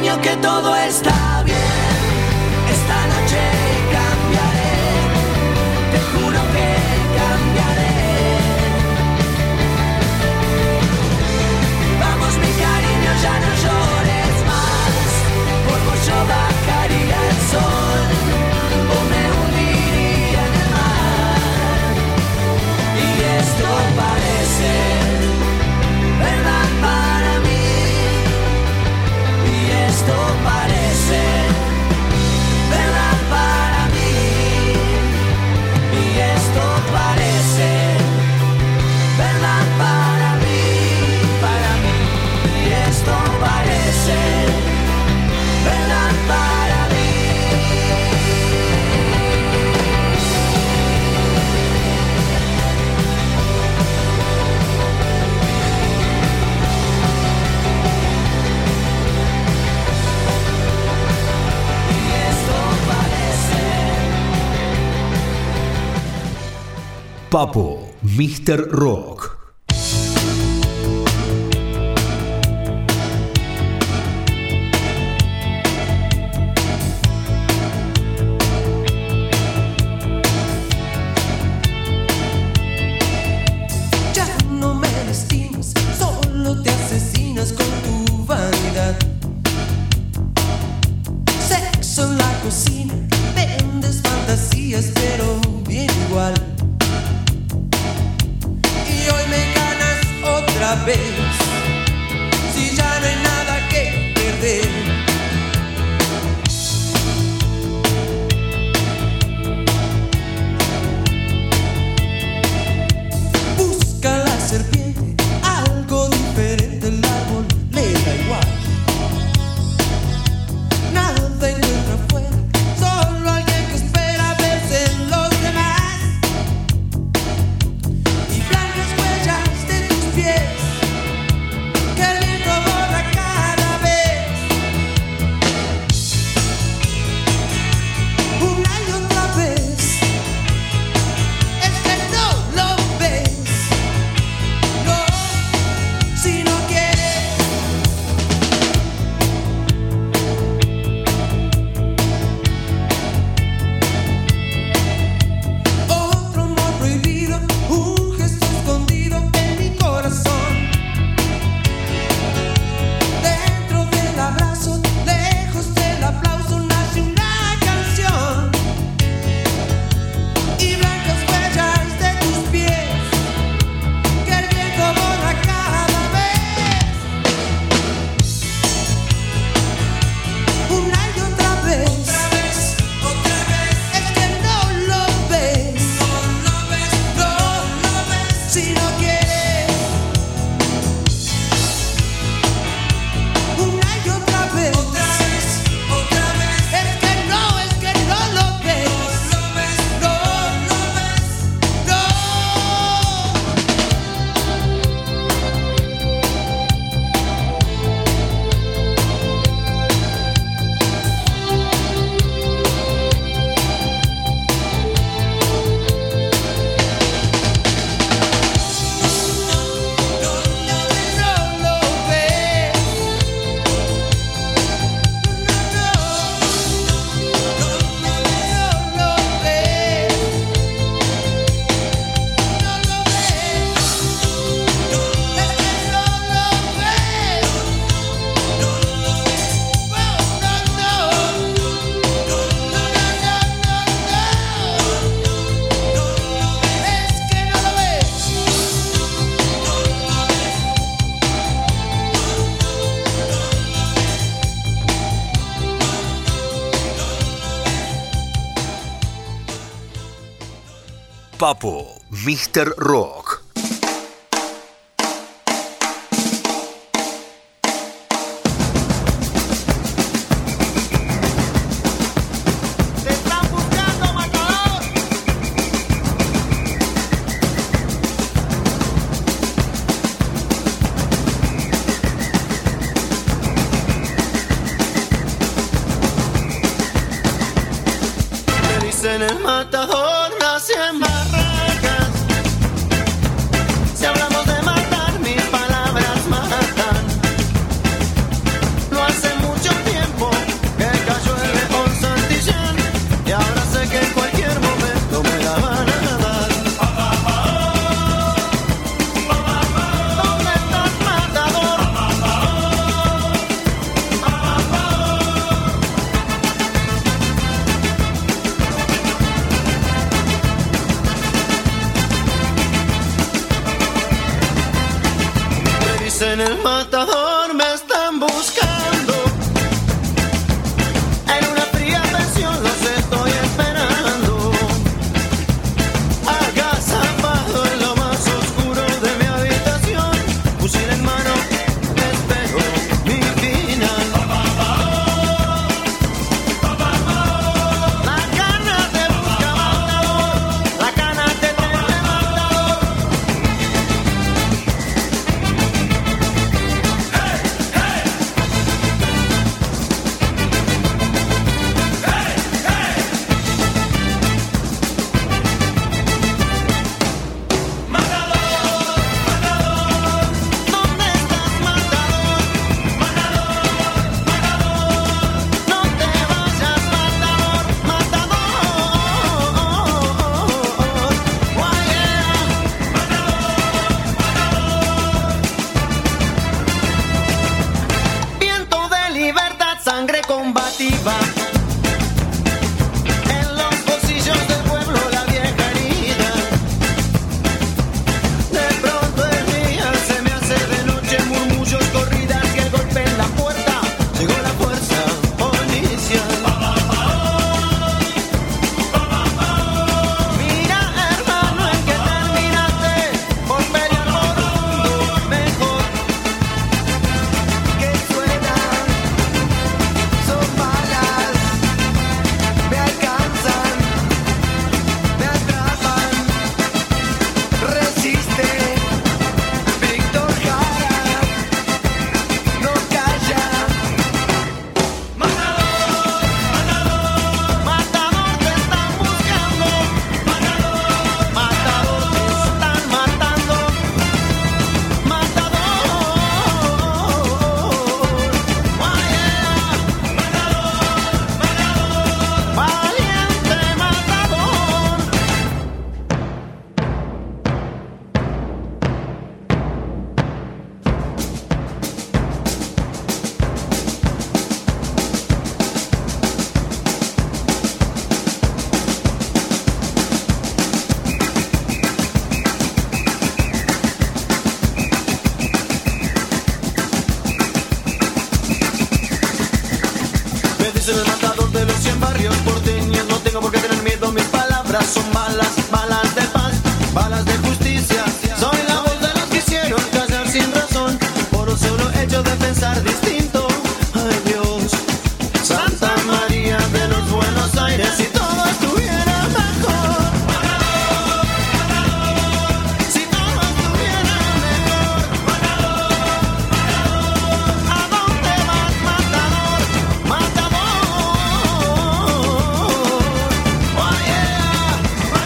sueño que todo está bien. Esta noche cambiaré, te juro que cambiaré. Vamos mi cariño, ya no llores más, por vos yo bajaría el sol o me hundiría en el mar. Y esto parece verdad para mí, y esto parece verdad para mí, y esto parece verdad para mí, para mí, y esto parece verdad para mí. Papo, míster Rock. Ya no me destinas, solo te asesinas con tu vanidad. Sexo en la cocina, vendes fantasías, pero bien igual. Y hoy me ganas otra vez, si ya no hay nada que perder. Busca la serpiente, algo diferente, el árbol le da igual. Nada encuentra afuera, solo alguien que espera verse en los demás. Y blancas huellas de tus pies, que el viento borra cada vez. Una y otra vez, es que no lo ves. No, si no quieres. Otro amor prohibido, un gesto escondido en mi corazón. Dentro del abrazo, lejos del aplauso, nace una canción. Y blancas huellas de tus pies, que el viento borra cada vez. Una y otra vez, otra vez, otra vez. Es que no lo ves, no lo ves, no lo ves. Si no quieres. Una y otra vez, otra vez, otra vez. Es que no, es que no lo ves, no lo ves, no lo ves, no. Papo, míster Rock. Me dicen el matador, nací en Barracas. Si hablamos de matar, mis palabras matan. No hace mucho tiempo el matador me están buscando. En una fría pensión los estoy esperando. Agazapado en lo más oscuro de mi habitación, fusil en mano, espero mi final. La cana te busca matador, la cana te tiene matador. Viento de libertad, sangre combativa. En los bolsillos del pueblo la vieja herida. De pronto el día se me hace de noche, murmullos, corridas y el golpe en la puerta. Llegó la fuerza policial. Mira, hermano, en que terminaste por pelear por un mundo mejor. Que suenan, son balas, me alcanzan, me atrapan. Resiste, Víctor Jara, no calla. Matador, matador, matador te están buscando. Matador, matador te están matando. Matador, valiente matador. Me dicen el matador de los cien barrios porteños. No tengo por qué tener miedo, mis palabras son balas, balas de paz, balas de justicia. Soy la voz de los que hicieron callar sin razón, por un solo hecho de pensar distinto. Ay Dios, Santa María de los Buenos Aires, si todo estuviera mejor. Si todo estuviera mejor. ¿A dónde vas, matador? Matador. Oh yeah.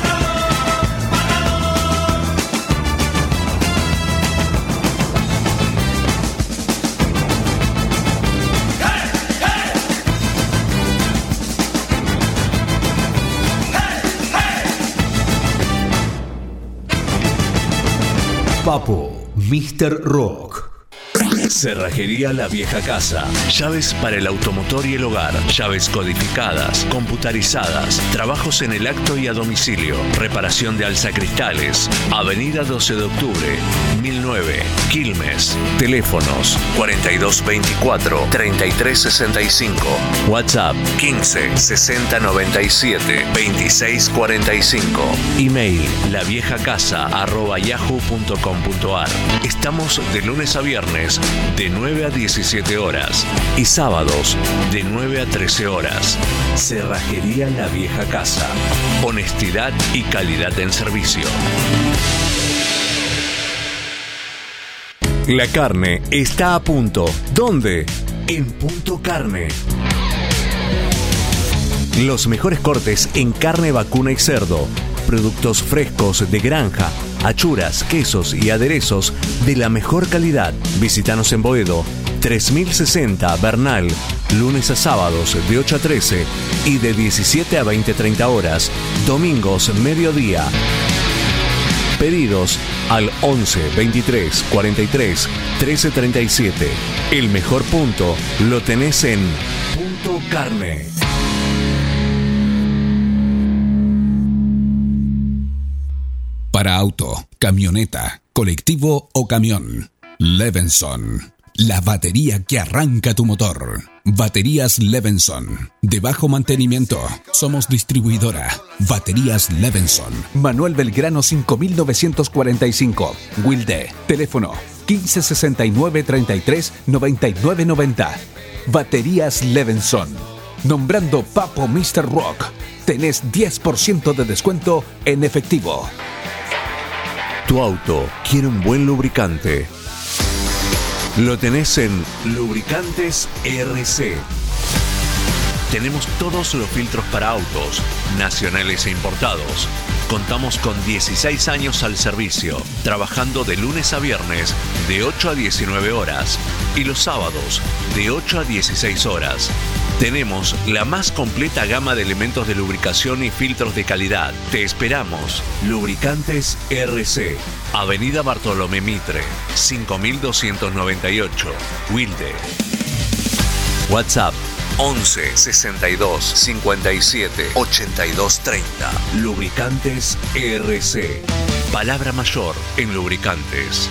Papo, míster Rock. Cerrajería La Vieja Casa. Llaves para el automotor y el hogar. Llaves codificadas, computarizadas. Trabajos en el acto y a domicilio. Reparación de alzacristales. Avenida doce de octubre, mil nueve, Quilmes. Teléfonos cuarenta y dos veinticuatro, treinta y tres sesenta y cinco. WhatsApp quince, sesenta noventa y siete, veintiséis cuarenta y cinco. Email laviejacasa arroba yahoo punto com punto ar. Estamos de lunes a viernes de nueve a diecisiete horas y sábados de nueve a trece horas. Cerrajería La Vieja Casa. Honestidad y calidad en servicio. La carne está a punto. ¿Dónde? En Punto Carne. Los mejores cortes en carne vacuna y cerdo. Productos frescos de granja, achuras, quesos y aderezos de la mejor calidad. Visítanos en Boedo, tres mil sesenta Bernal, lunes a sábados de ocho a trece y de diecisiete a veinte treinta horas, domingos mediodía. Pedidos al once, veintitrés, cuarenta y tres, trece treinta y siete. El mejor punto lo tenés en Punto Carne. Para auto, camioneta, colectivo o camión. Levenson, la batería que arranca tu motor. Baterías Levenson, de bajo mantenimiento. Somos distribuidora. Baterías Levenson. Manuel Belgrano cinco mil novecientos cuarenta y cinco. Wilde. Teléfono quince sesenta y nueve treinta y tres noventa y nueve noventa. Baterías Levenson. Nombrando Papo mister Rock, tenés diez por ciento de descuento en efectivo. Tu auto quiere un buen lubricante. Lo tenés en Lubricantes R C. Tenemos todos los filtros para autos, nacionales e importados. Contamos con dieciséis años al servicio, trabajando de lunes a viernes de ocho a diecinueve horas y los sábados de ocho a dieciséis horas. Tenemos la más completa gama de elementos de lubricación y filtros de calidad. Te esperamos. Lubricantes R C. Avenida Bartolomé Mitre, cinco mil doscientos noventa y ocho, Wilde. WhatsApp once sesenta y dos cincuenta y siete ochenta y dos treinta. Lubricantes R C. Palabra mayor en lubricantes.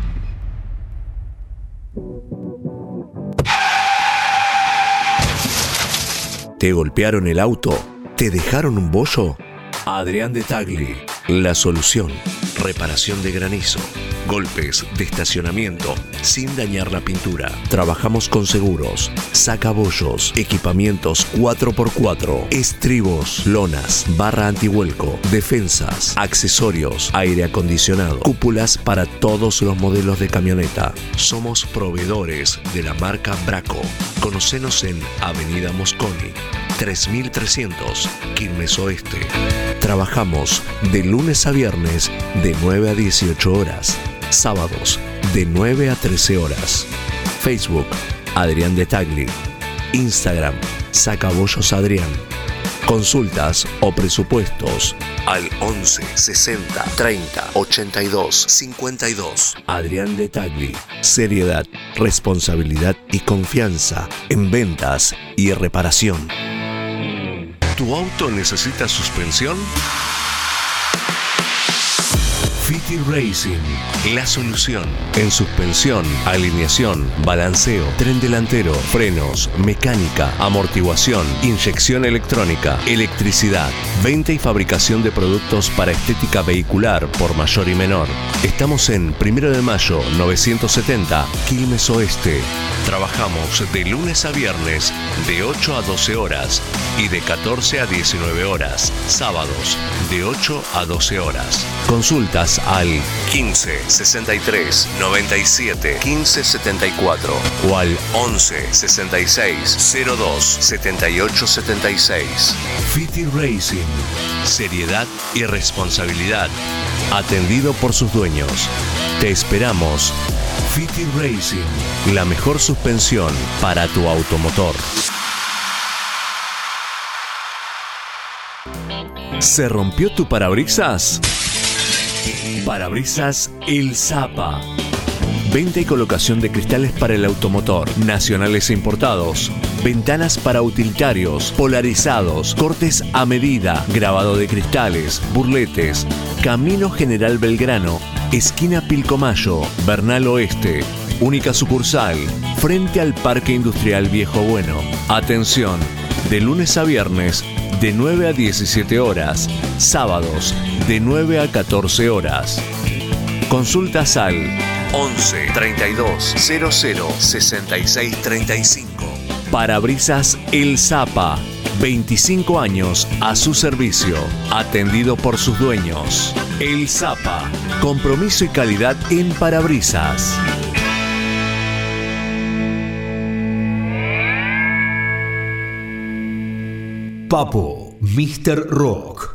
¿Te golpearon el auto? ¿Te dejaron un bollo? Adrián de Tagli, la solución. Reparación de granizo, golpes de estacionamiento sin dañar la pintura. Trabajamos con seguros, sacabollos, equipamientos cuatro por cuatro, estribos, lonas, barra antivuelco, defensas, accesorios, aire acondicionado, cúpulas para todos los modelos de camioneta. Somos proveedores de la marca Braco. Conocenos en Avenida Mosconi, tres mil trescientos, Quilmes Oeste. Trabajamos de lunes a viernes de nueve a dieciocho horas, sábados de nueve a trece horas. Facebook, Adrián de Tagli. Instagram, Sacabollos Adrián. Consultas o presupuestos al once sesenta treinta ochenta y dos cincuenta y dos. Adrián de Tagli. Seriedad, responsabilidad y confianza en ventas y reparación. ¿Tu auto necesita suspensión? Fiti Racing, la solución en suspensión, alineación, balanceo, tren delantero, frenos, mecánica, amortiguación, inyección electrónica, electricidad, venta y fabricación de productos para estética vehicular por mayor y menor. Estamos en Primero de Mayo novecientos setenta, Quilmes Oeste. Trabajamos de lunes a viernes de ocho a doce horas y de catorce a diecinueve horas, sábados de ocho a doce horas. Consultas al quince sesenta y tres noventa y siete quince setenta y cuatro o al once sesenta y seis cero dos setenta y ocho setenta y seis. Fiti Racing, seriedad y responsabilidad, atendido por sus dueños. Te esperamos. Fiti Racing, la mejor suspensión para tu automotor. ¿Se rompió tu parabrisas? Parabrisas El Zapa. Venta y colocación de cristales para el automotor, nacionales e importados. Ventanas para utilitarios, polarizados, cortes a medida, grabado de cristales, burletes. Camino General Belgrano, esquina Pilcomayo, Bernal Oeste. Única sucursal, frente al Parque Industrial Viejo Bueno. Atención, de lunes a viernes, de nueve a diecisiete horas, sábados de nueve a catorce horas. Consultas al once treinta y dos cero cero sesenta y seis treinta y cinco. Parabrisas El Zapa, veinticinco años a su servicio, atendido por sus dueños. El Zapa, compromiso y calidad en parabrisas. Papo mister Rock.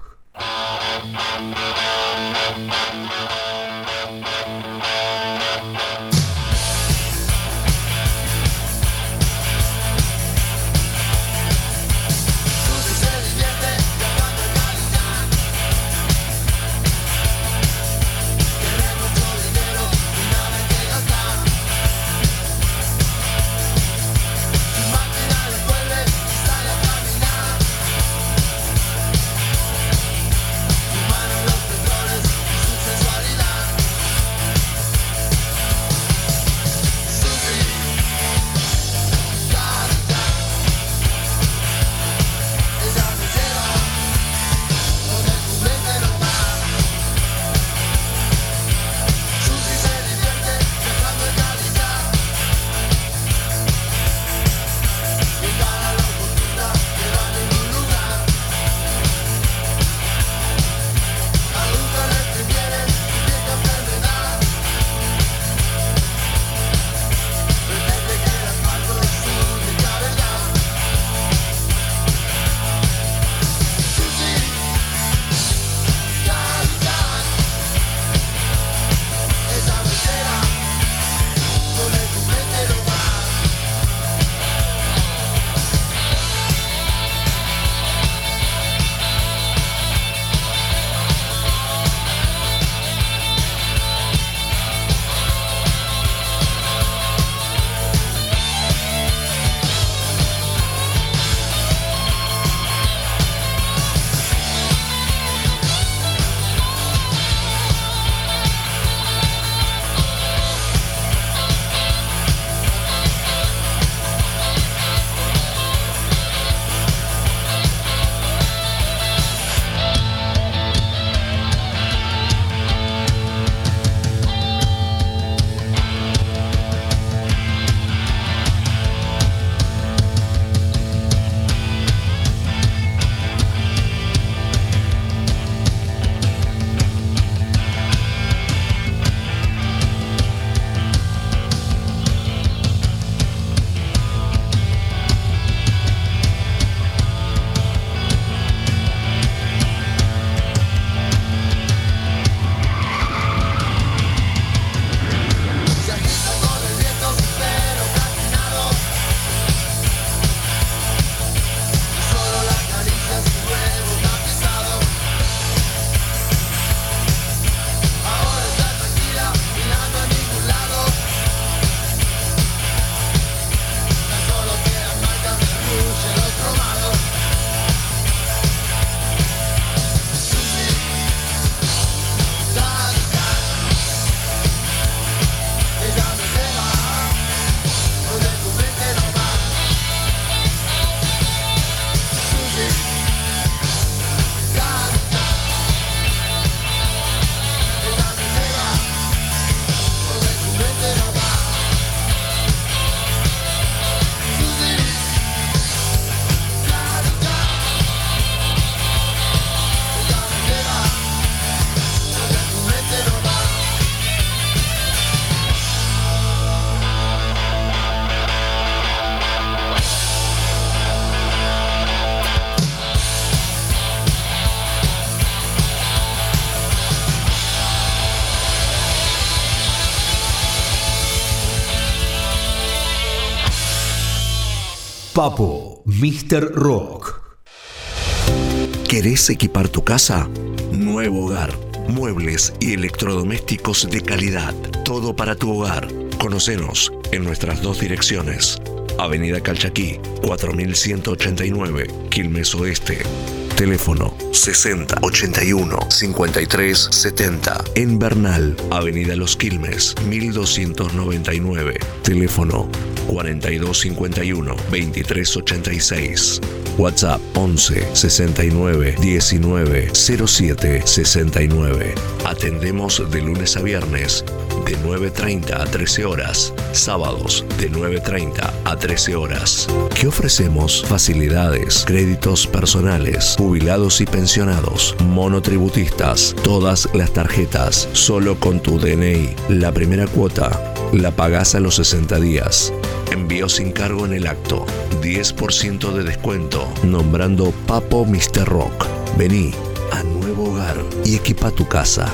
Papo, míster Rock. ¿Querés equipar tu casa? Nuevo Hogar. Muebles y electrodomésticos de calidad. Todo para tu hogar. Conocenos en nuestras dos direcciones. Avenida Calchaquí, cuatro mil ciento ochenta y nueve, Quilmes Oeste. Teléfono sesenta, ochenta y uno, cincuenta y tres, setenta. En Bernal, Avenida Los Quilmes, mil doscientos noventa y nueve. Teléfono cuarenta y dos, cincuenta y uno, veintitrés, ochenta y seis. WhatsApp once, sesenta y nueve, diecinueve, cero siete, sesenta y nueve. Atendemos de lunes a viernes de nueve treinta a trece horas. Sábados de nueve treinta a trece horas. ¿Qué ofrecemos? Facilidades, créditos personales, jubilados y pensionados, monotributistas, todas las tarjetas, solo con tu D N I. La primera cuota la pagás a los sesenta días. Envío sin cargo en el acto. diez por ciento de descuento. Nombrando Papo míster Rock. Vení a Nuevo Hogar y equipa tu casa.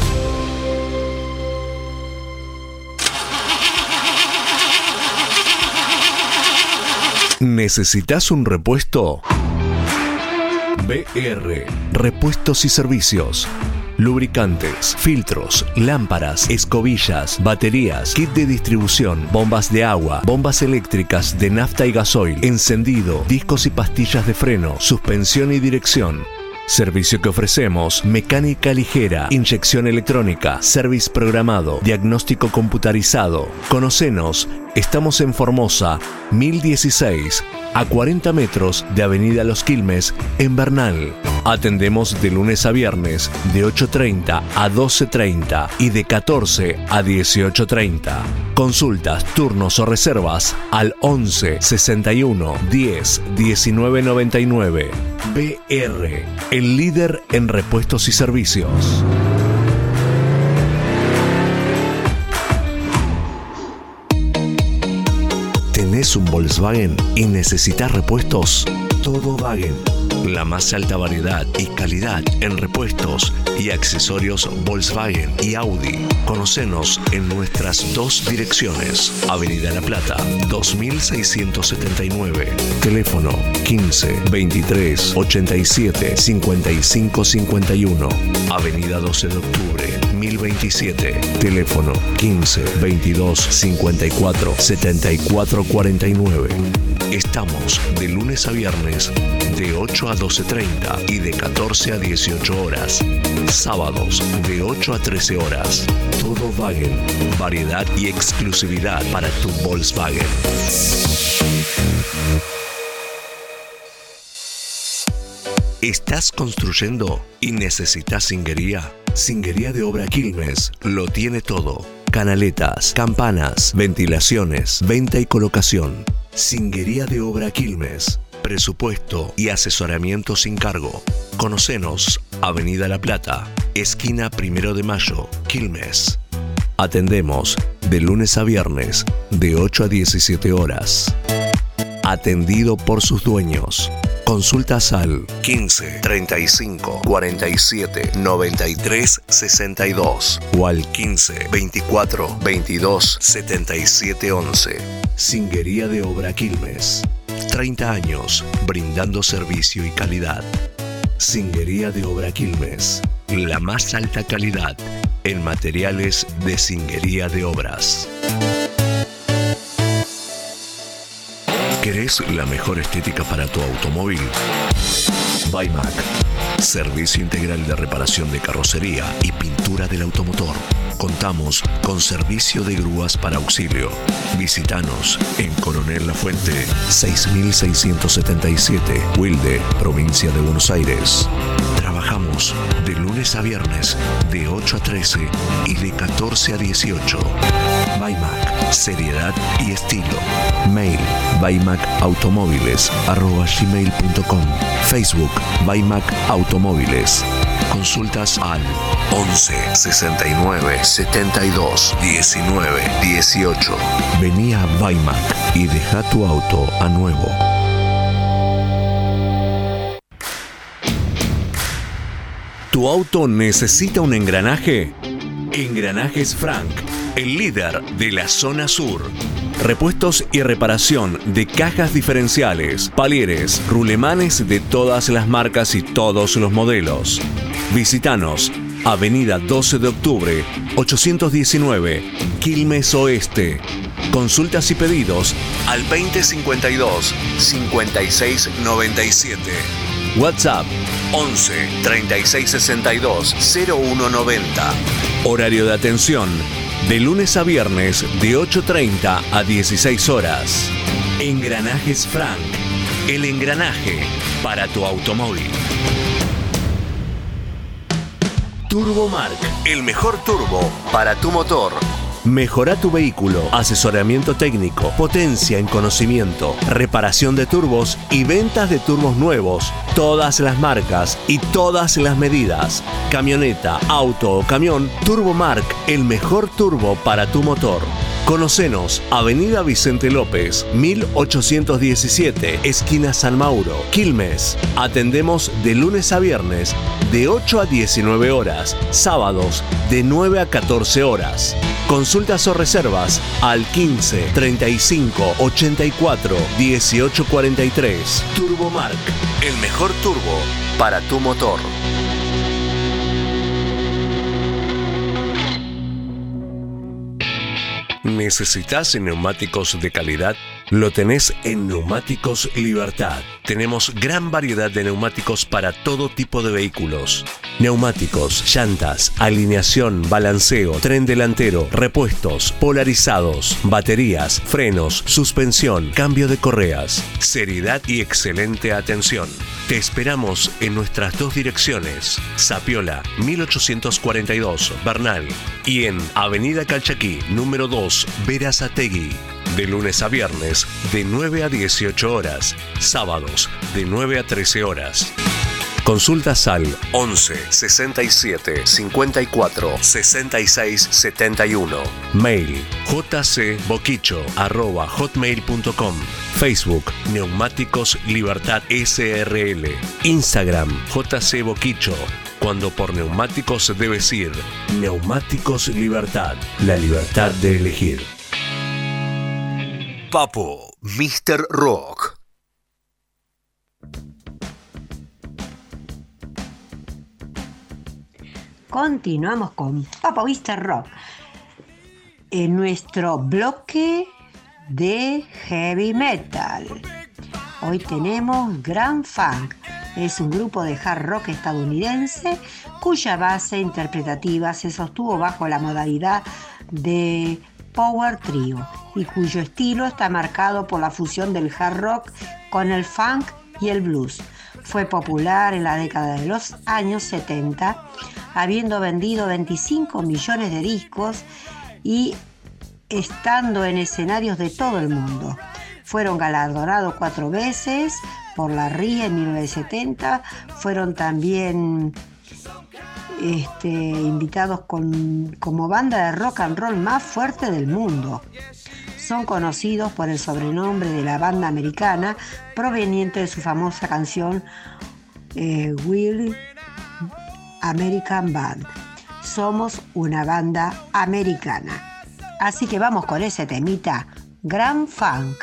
¿Necesitas un repuesto? B R, Repuestos y Servicios. Lubricantes, filtros, lámparas, escobillas, baterías, kit de distribución, bombas de agua, bombas eléctricas de nafta y gasoil, encendido, discos y pastillas de freno, suspensión y dirección. Servicio que ofrecemos: mecánica ligera, inyección electrónica, service programado, diagnóstico computarizado. Conocenos, estamos en Formosa, mil dieciséis, a cuarenta metros de Avenida Los Quilmes, en Bernal. Atendemos de lunes a viernes de ocho treinta a doce treinta y de catorce a dieciocho treinta. Consultas, turnos o reservas al once, sesenta y uno, diez, diecinueve noventa y nueve. B R, el líder en repuestos y servicios. ¿Tenés un Volkswagen y necesitas repuestos? Todo Wagen. La más alta variedad y calidad en repuestos y accesorios Volkswagen y Audi. Conocenos en nuestras dos direcciones. Avenida La Plata, dos mil seiscientos setenta y nueve. Teléfono quince, veintitrés, ochenta y siete, cincuenta y cinco, cincuenta y uno. Avenida doce de octubre, mil veintisiete. Teléfono quince, veintidós, cincuenta y cuatro, setenta y cuatro, cuarenta y nueve. Estamos de lunes a viernes de ocho a doce treinta y de catorce a dieciocho horas. Sábados de ocho a trece horas. Todo Wagen. Variedad y exclusividad para tu Volkswagen. ¿Estás construyendo y necesitas singuería? Singuería de Obra Quilmes lo tiene todo. Canaletas, campanas, ventilaciones, venta y colocación. Singuería de Obra Quilmes. Presupuesto y asesoramiento sin cargo. Conocenos, Avenida La Plata, esquina Primero de Mayo, Quilmes. Atendemos de lunes a viernes de ocho a diecisiete horas. Atendido por sus dueños. Consultas al quince, treinta y cinco, cuarenta y siete, noventa y tres, sesenta y dos o al quince, veinticuatro, veintidós, setenta y siete, once. Singuería de Obra Quilmes. treinta años brindando servicio y calidad. Singuería de Obra Quilmes. La más alta calidad en materiales de singuería de obras. ¿Querés la mejor estética para tu automóvil? Baimac. Servicio integral de reparación de carrocería y pintura del automotor. Contamos con servicio de grúas para auxilio. Visítanos en Coronel Lafuente, seis mil seiscientos setenta y siete, Wilde, provincia de Buenos Aires. Trabajamos de lunes a viernes de ocho a trece y de catorce a dieciocho. Baimac, seriedad y estilo. Mail baimacautomóviles arroba gmail punto com. Facebook Baimac Automóviles. Consultas al once, sesenta y nueve, setenta y dos, diecinueve, dieciocho. Vení a Baimac y deja tu auto a nuevo. ¿Tu auto necesita un engranaje? Engranajes Frank. el líder de la zona sur. Repuestos y reparación de cajas diferenciales, palieres, rulemanes de todas las marcas y todos los modelos. Visítanos, Avenida doce de octubre, ochocientos diecinueve, Quilmes Oeste. Consultas y pedidos al veinte cincuenta y dos, cincuenta y seis noventa y siete. WhatsApp once, treinta y seis sesenta y dos, cero uno noventa. Horario de atención de lunes a viernes de ocho treinta a dieciséis horas. Engranajes Frank, el engranaje para tu automóvil. Turbomark, el mejor turbo para tu motor. Mejora tu vehículo, asesoramiento técnico, potencia en conocimiento, reparación de turbos y ventas de turbos nuevos, todas las marcas y todas las medidas. Camioneta, auto o camión, Turbomark, el mejor turbo para tu motor. Conocenos, Avenida Vicente López, mil ochocientos diecisiete, esquina San Mauro, Quilmes. Atendemos de lunes a viernes de ocho a diecinueve horas, sábados de nueve a catorce horas. Consultas o reservas al quince, treinta y cinco, ochenta y cuatro, dieciocho cuarenta y tres. Turbomark, el mejor turbo para tu motor. ¿Necesitas neumáticos de calidad? Lo tenés en Neumáticos Libertad. Tenemos gran variedad de neumáticos para todo tipo de vehículos. Neumáticos, llantas, alineación, balanceo, tren delantero, repuestos, polarizados, baterías, frenos, suspensión, cambio de correas. Seriedad y excelente atención. Te esperamos en nuestras dos direcciones. Sapiola, mil ochocientos cuarenta y dos, Bernal. Y en Avenida Calchaquí, número dos, Berazategui. De lunes a viernes, de nueve a dieciocho horas. Sábados, de nueve a trece horas. Consultas al once, sesenta y siete, cincuenta y cuatro, sesenta y seis, setenta y uno. Mail jcboquicho arroba hotmail punto com. Facebook Neumáticos Libertad S R L. Instagram jcboquicho. Cuando por neumáticos debes ir, Neumáticos Libertad. La libertad de elegir. Papo, míster Rock. Continuamos con Papo míster Rock en nuestro bloque de heavy metal. Hoy tenemos Grand Funk. Es un grupo de hard rock estadounidense cuya base interpretativa se sostuvo bajo la modalidad de power trio y cuyo estilo está marcado por la fusión del hard rock con el funk y el blues. Fue popular en la década de los años setenta, habiendo vendido veinticinco millones de discos y estando en escenarios de todo el mundo. Fueron galardonados cuatro veces por la R I A en mil novecientos setenta, fueron también Este, invitados con, como banda de rock and roll más fuerte del mundo. Son conocidos por el sobrenombre de la banda americana proveniente de su famosa canción eh, We're American Band. Somos una banda americana. Así que vamos con ese temita, Grand Funk.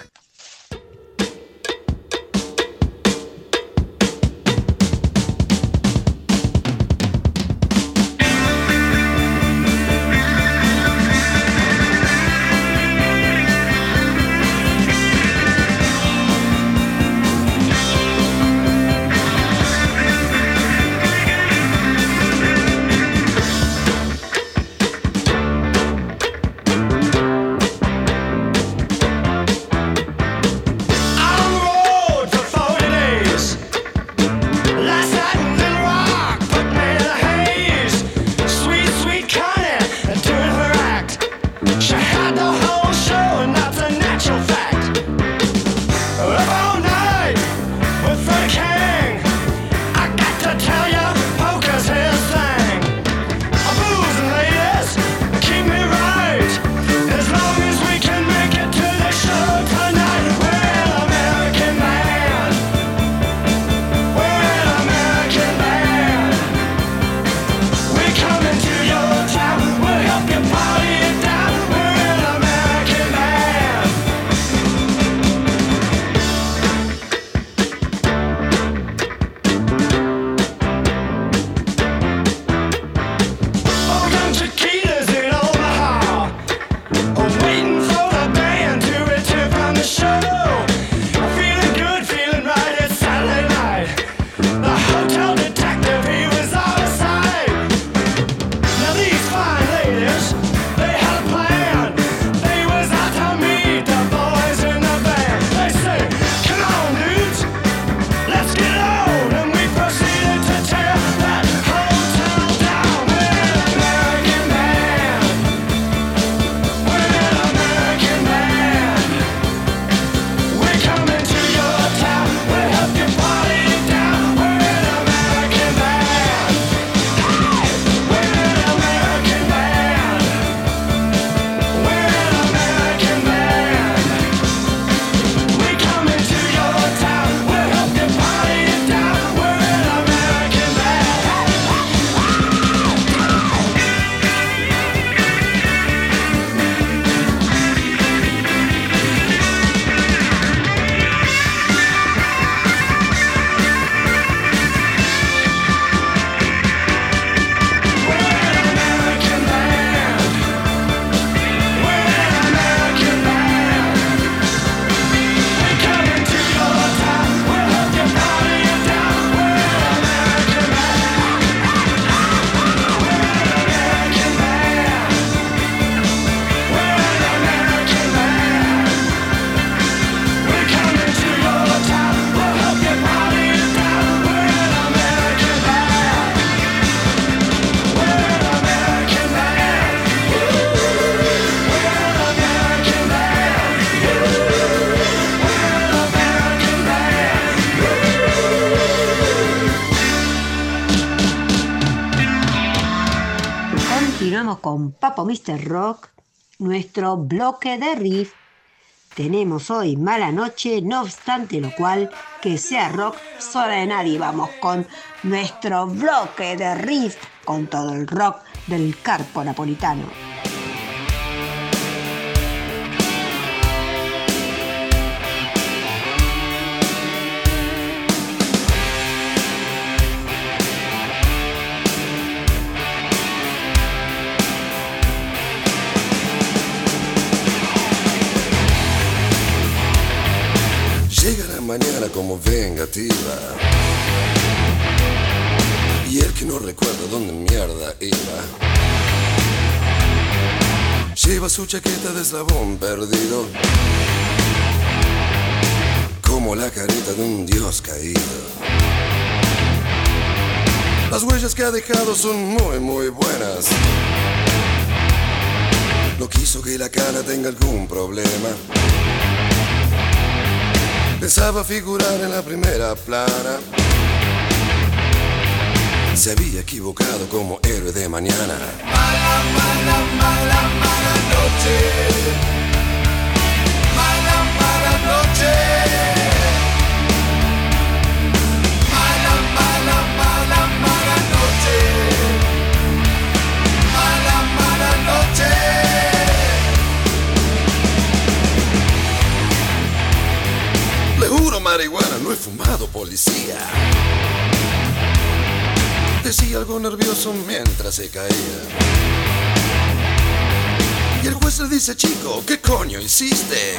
Comenzamos con Papo mister Rock, nuestro bloque de riff. Tenemos hoy Mala Noche, no obstante lo cual, que sea rock, sola de nadie. Vamos con nuestro bloque de riff, con todo el rock del Carpo Napolitano. Llega la mañana como vengativa y el que no recuerda dónde mierda iba lleva su chaqueta de eslabón perdido, como la carita de un dios caído. Las huellas que ha dejado son muy muy buenas. No quiso que la cara tenga algún problema. Pensaba figurar en la primera plana. Se había equivocado como héroe de mañana. Mala, mala, mala, mala noche. Mala, mala noche. Mala, mala, mala, mala noche. Mala, mala noche. Le juro marihuana, no he fumado, policía. Decía algo nervioso mientras se caía. Y el juez le dice, chico, ¿qué coño hiciste?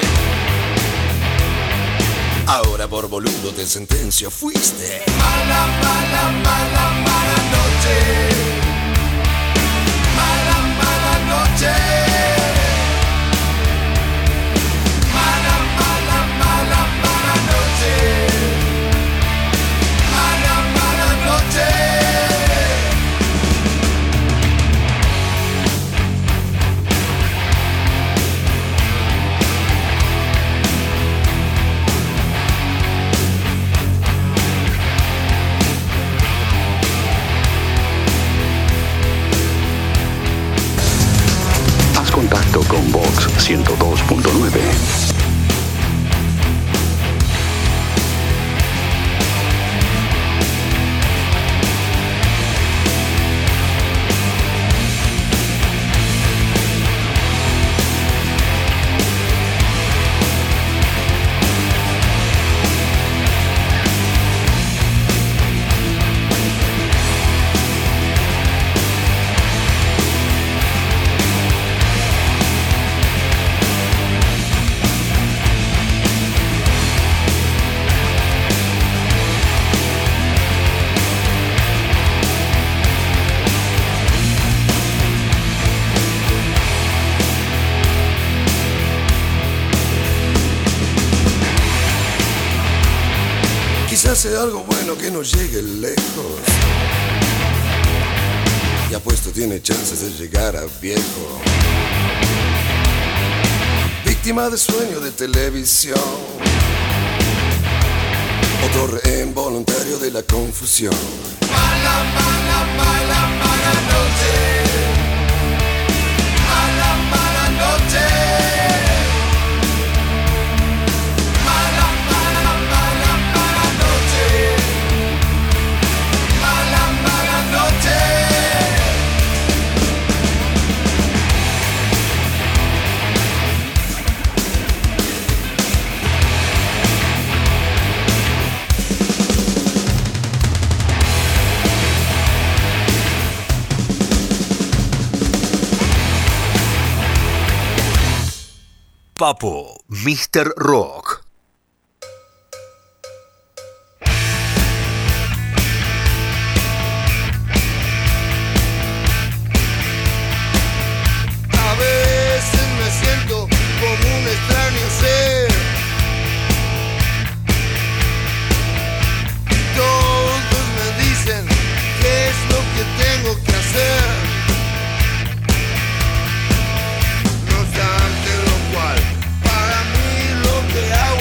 Ahora por boludo te sentencio fuiste. Mala, mala, mala, mala noche. Mala, mala noche. Mala, mala, mala, mala noche. Mala, mala noche. Haz contacto con Vox ciento dos punto nueve. Hace algo bueno que no llegue lejos. Y apuesto tiene chances de llegar a viejo. Víctima de sueño de televisión. Otro rehén voluntario de la confusión. Mala, mala, mala, mala noche. Mala, mala noche. Mala, mala, mala, mala noche. Mala, mala noche. Papo mister Rock. A veces me siento como un extraño ser. Todos me dicen qué es lo que tengo que hacer. No obstante lo cual, para mí lo que hago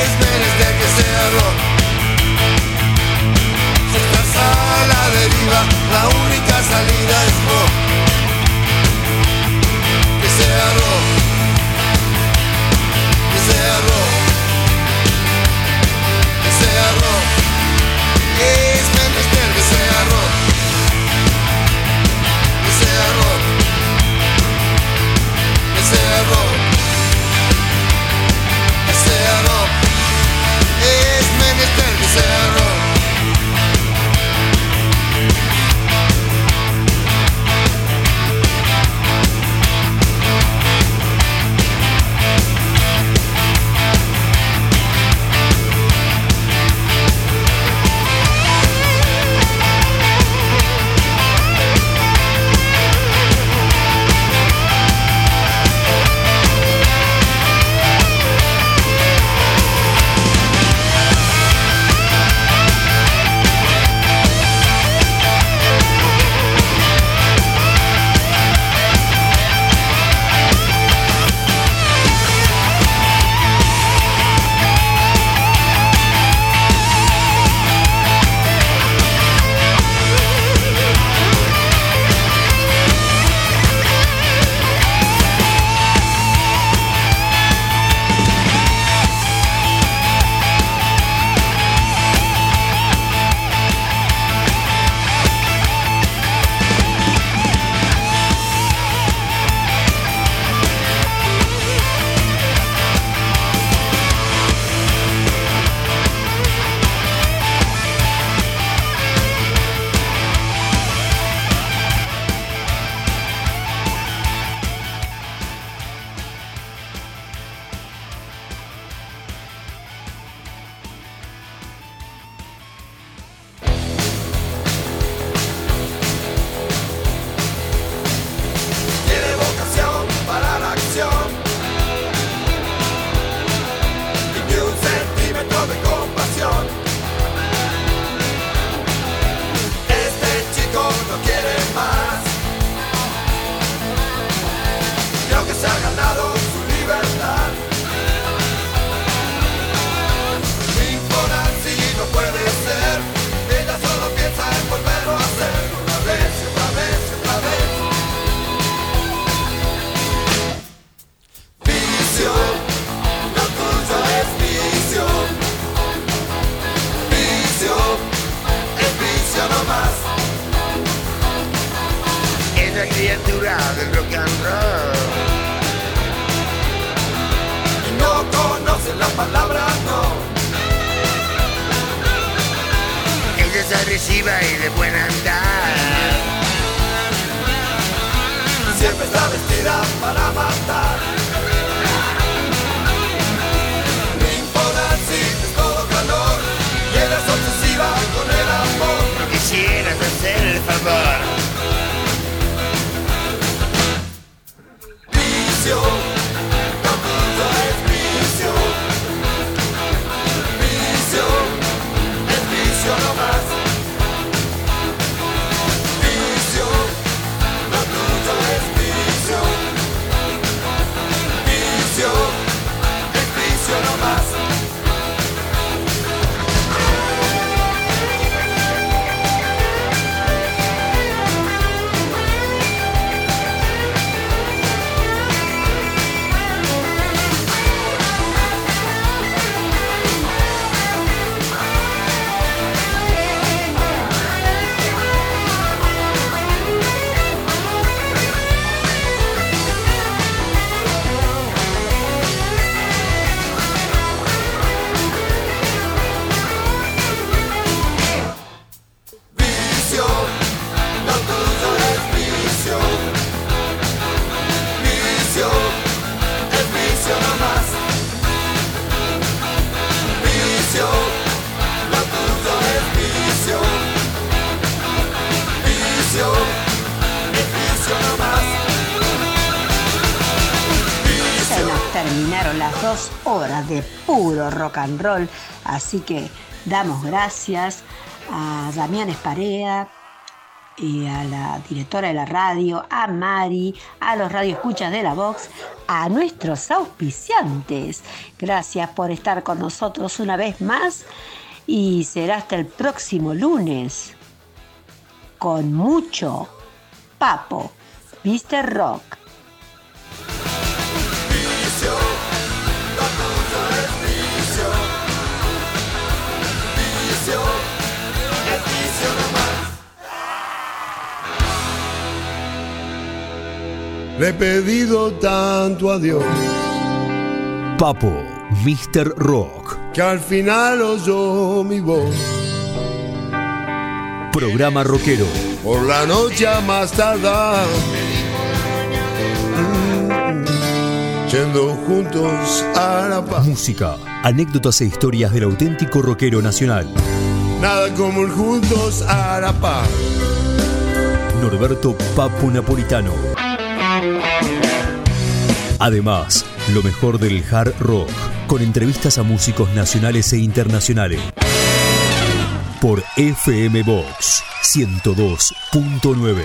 Es menester que sea rock. Si estás a la deriva, la única salida es rock. Que sea rock. Que sea rock. Que sea rock. Es menester que sea rock. Que sea rock. Que sea rock. Que sea rock. Es menester que sea rock. Tiene vocación para la acción y ni un centímetro de compasión. Este chico no quiere más. Creo que se ha ganado su libertad. Nancy no puede ser. Ella solo piensa en volverlo a hacer una vez y otra vez y otra vez. Vicio, lo tuyo es vicio. Vicio, es vicio no más. Es la criatura del rock and roll. Y no conoce la palabra no. Ella es agresiva y de buen andar. Siempre está vestida para matar. Es todo calor y eres obsesiva con el amor. No quisieras hacer el favor. Vicio, lo tuyo es vicio. Vicio, es vicio no más. Vicio, lo tuyo es vicio. Vicio, es vicio no más. Vicio, lo tuyo es vicio. Vicio, es vicio no más. Vicio, lo tuyo es vicio. Vicio, es vicio no más. Se nos terminaron las dos horas de puro rock and roll, así que damos gracias a Damián Esparea, y a la directora de la radio, a Mari, a los radioescuchas de la Vox, a nuestros auspiciantes. Gracias por estar con nosotros una vez más y será hasta el próximo lunes con mucho Papo, míster Rock. Le he pedido tanto a Dios Papo, míster Rock, que al final oyó mi voz. Programa rockero. Por la noche a más tardar, mm, yendo juntos a la paz. Música, anécdotas e historias del auténtico rockero nacional. Nada como el juntos a la paz. Norberto Papo Napolitano. Además, lo mejor del hard rock, con entrevistas a músicos nacionales e internacionales. Por F M Vox ciento dos punto nueve.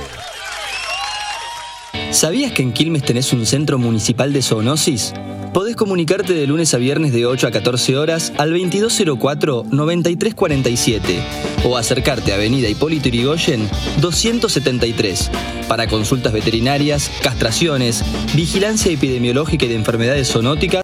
¿Sabías que en Quilmes tenés un centro municipal de zoonosis? Podés comunicarte de lunes a viernes de ocho a catorce horas al veintidós cero cuatro, noventa y tres cuarenta y siete o acercarte a Avenida Hipólito Yrigoyen doscientos setenta y tres para consultas veterinarias, castraciones, vigilancia epidemiológica y de enfermedades zoonóticas.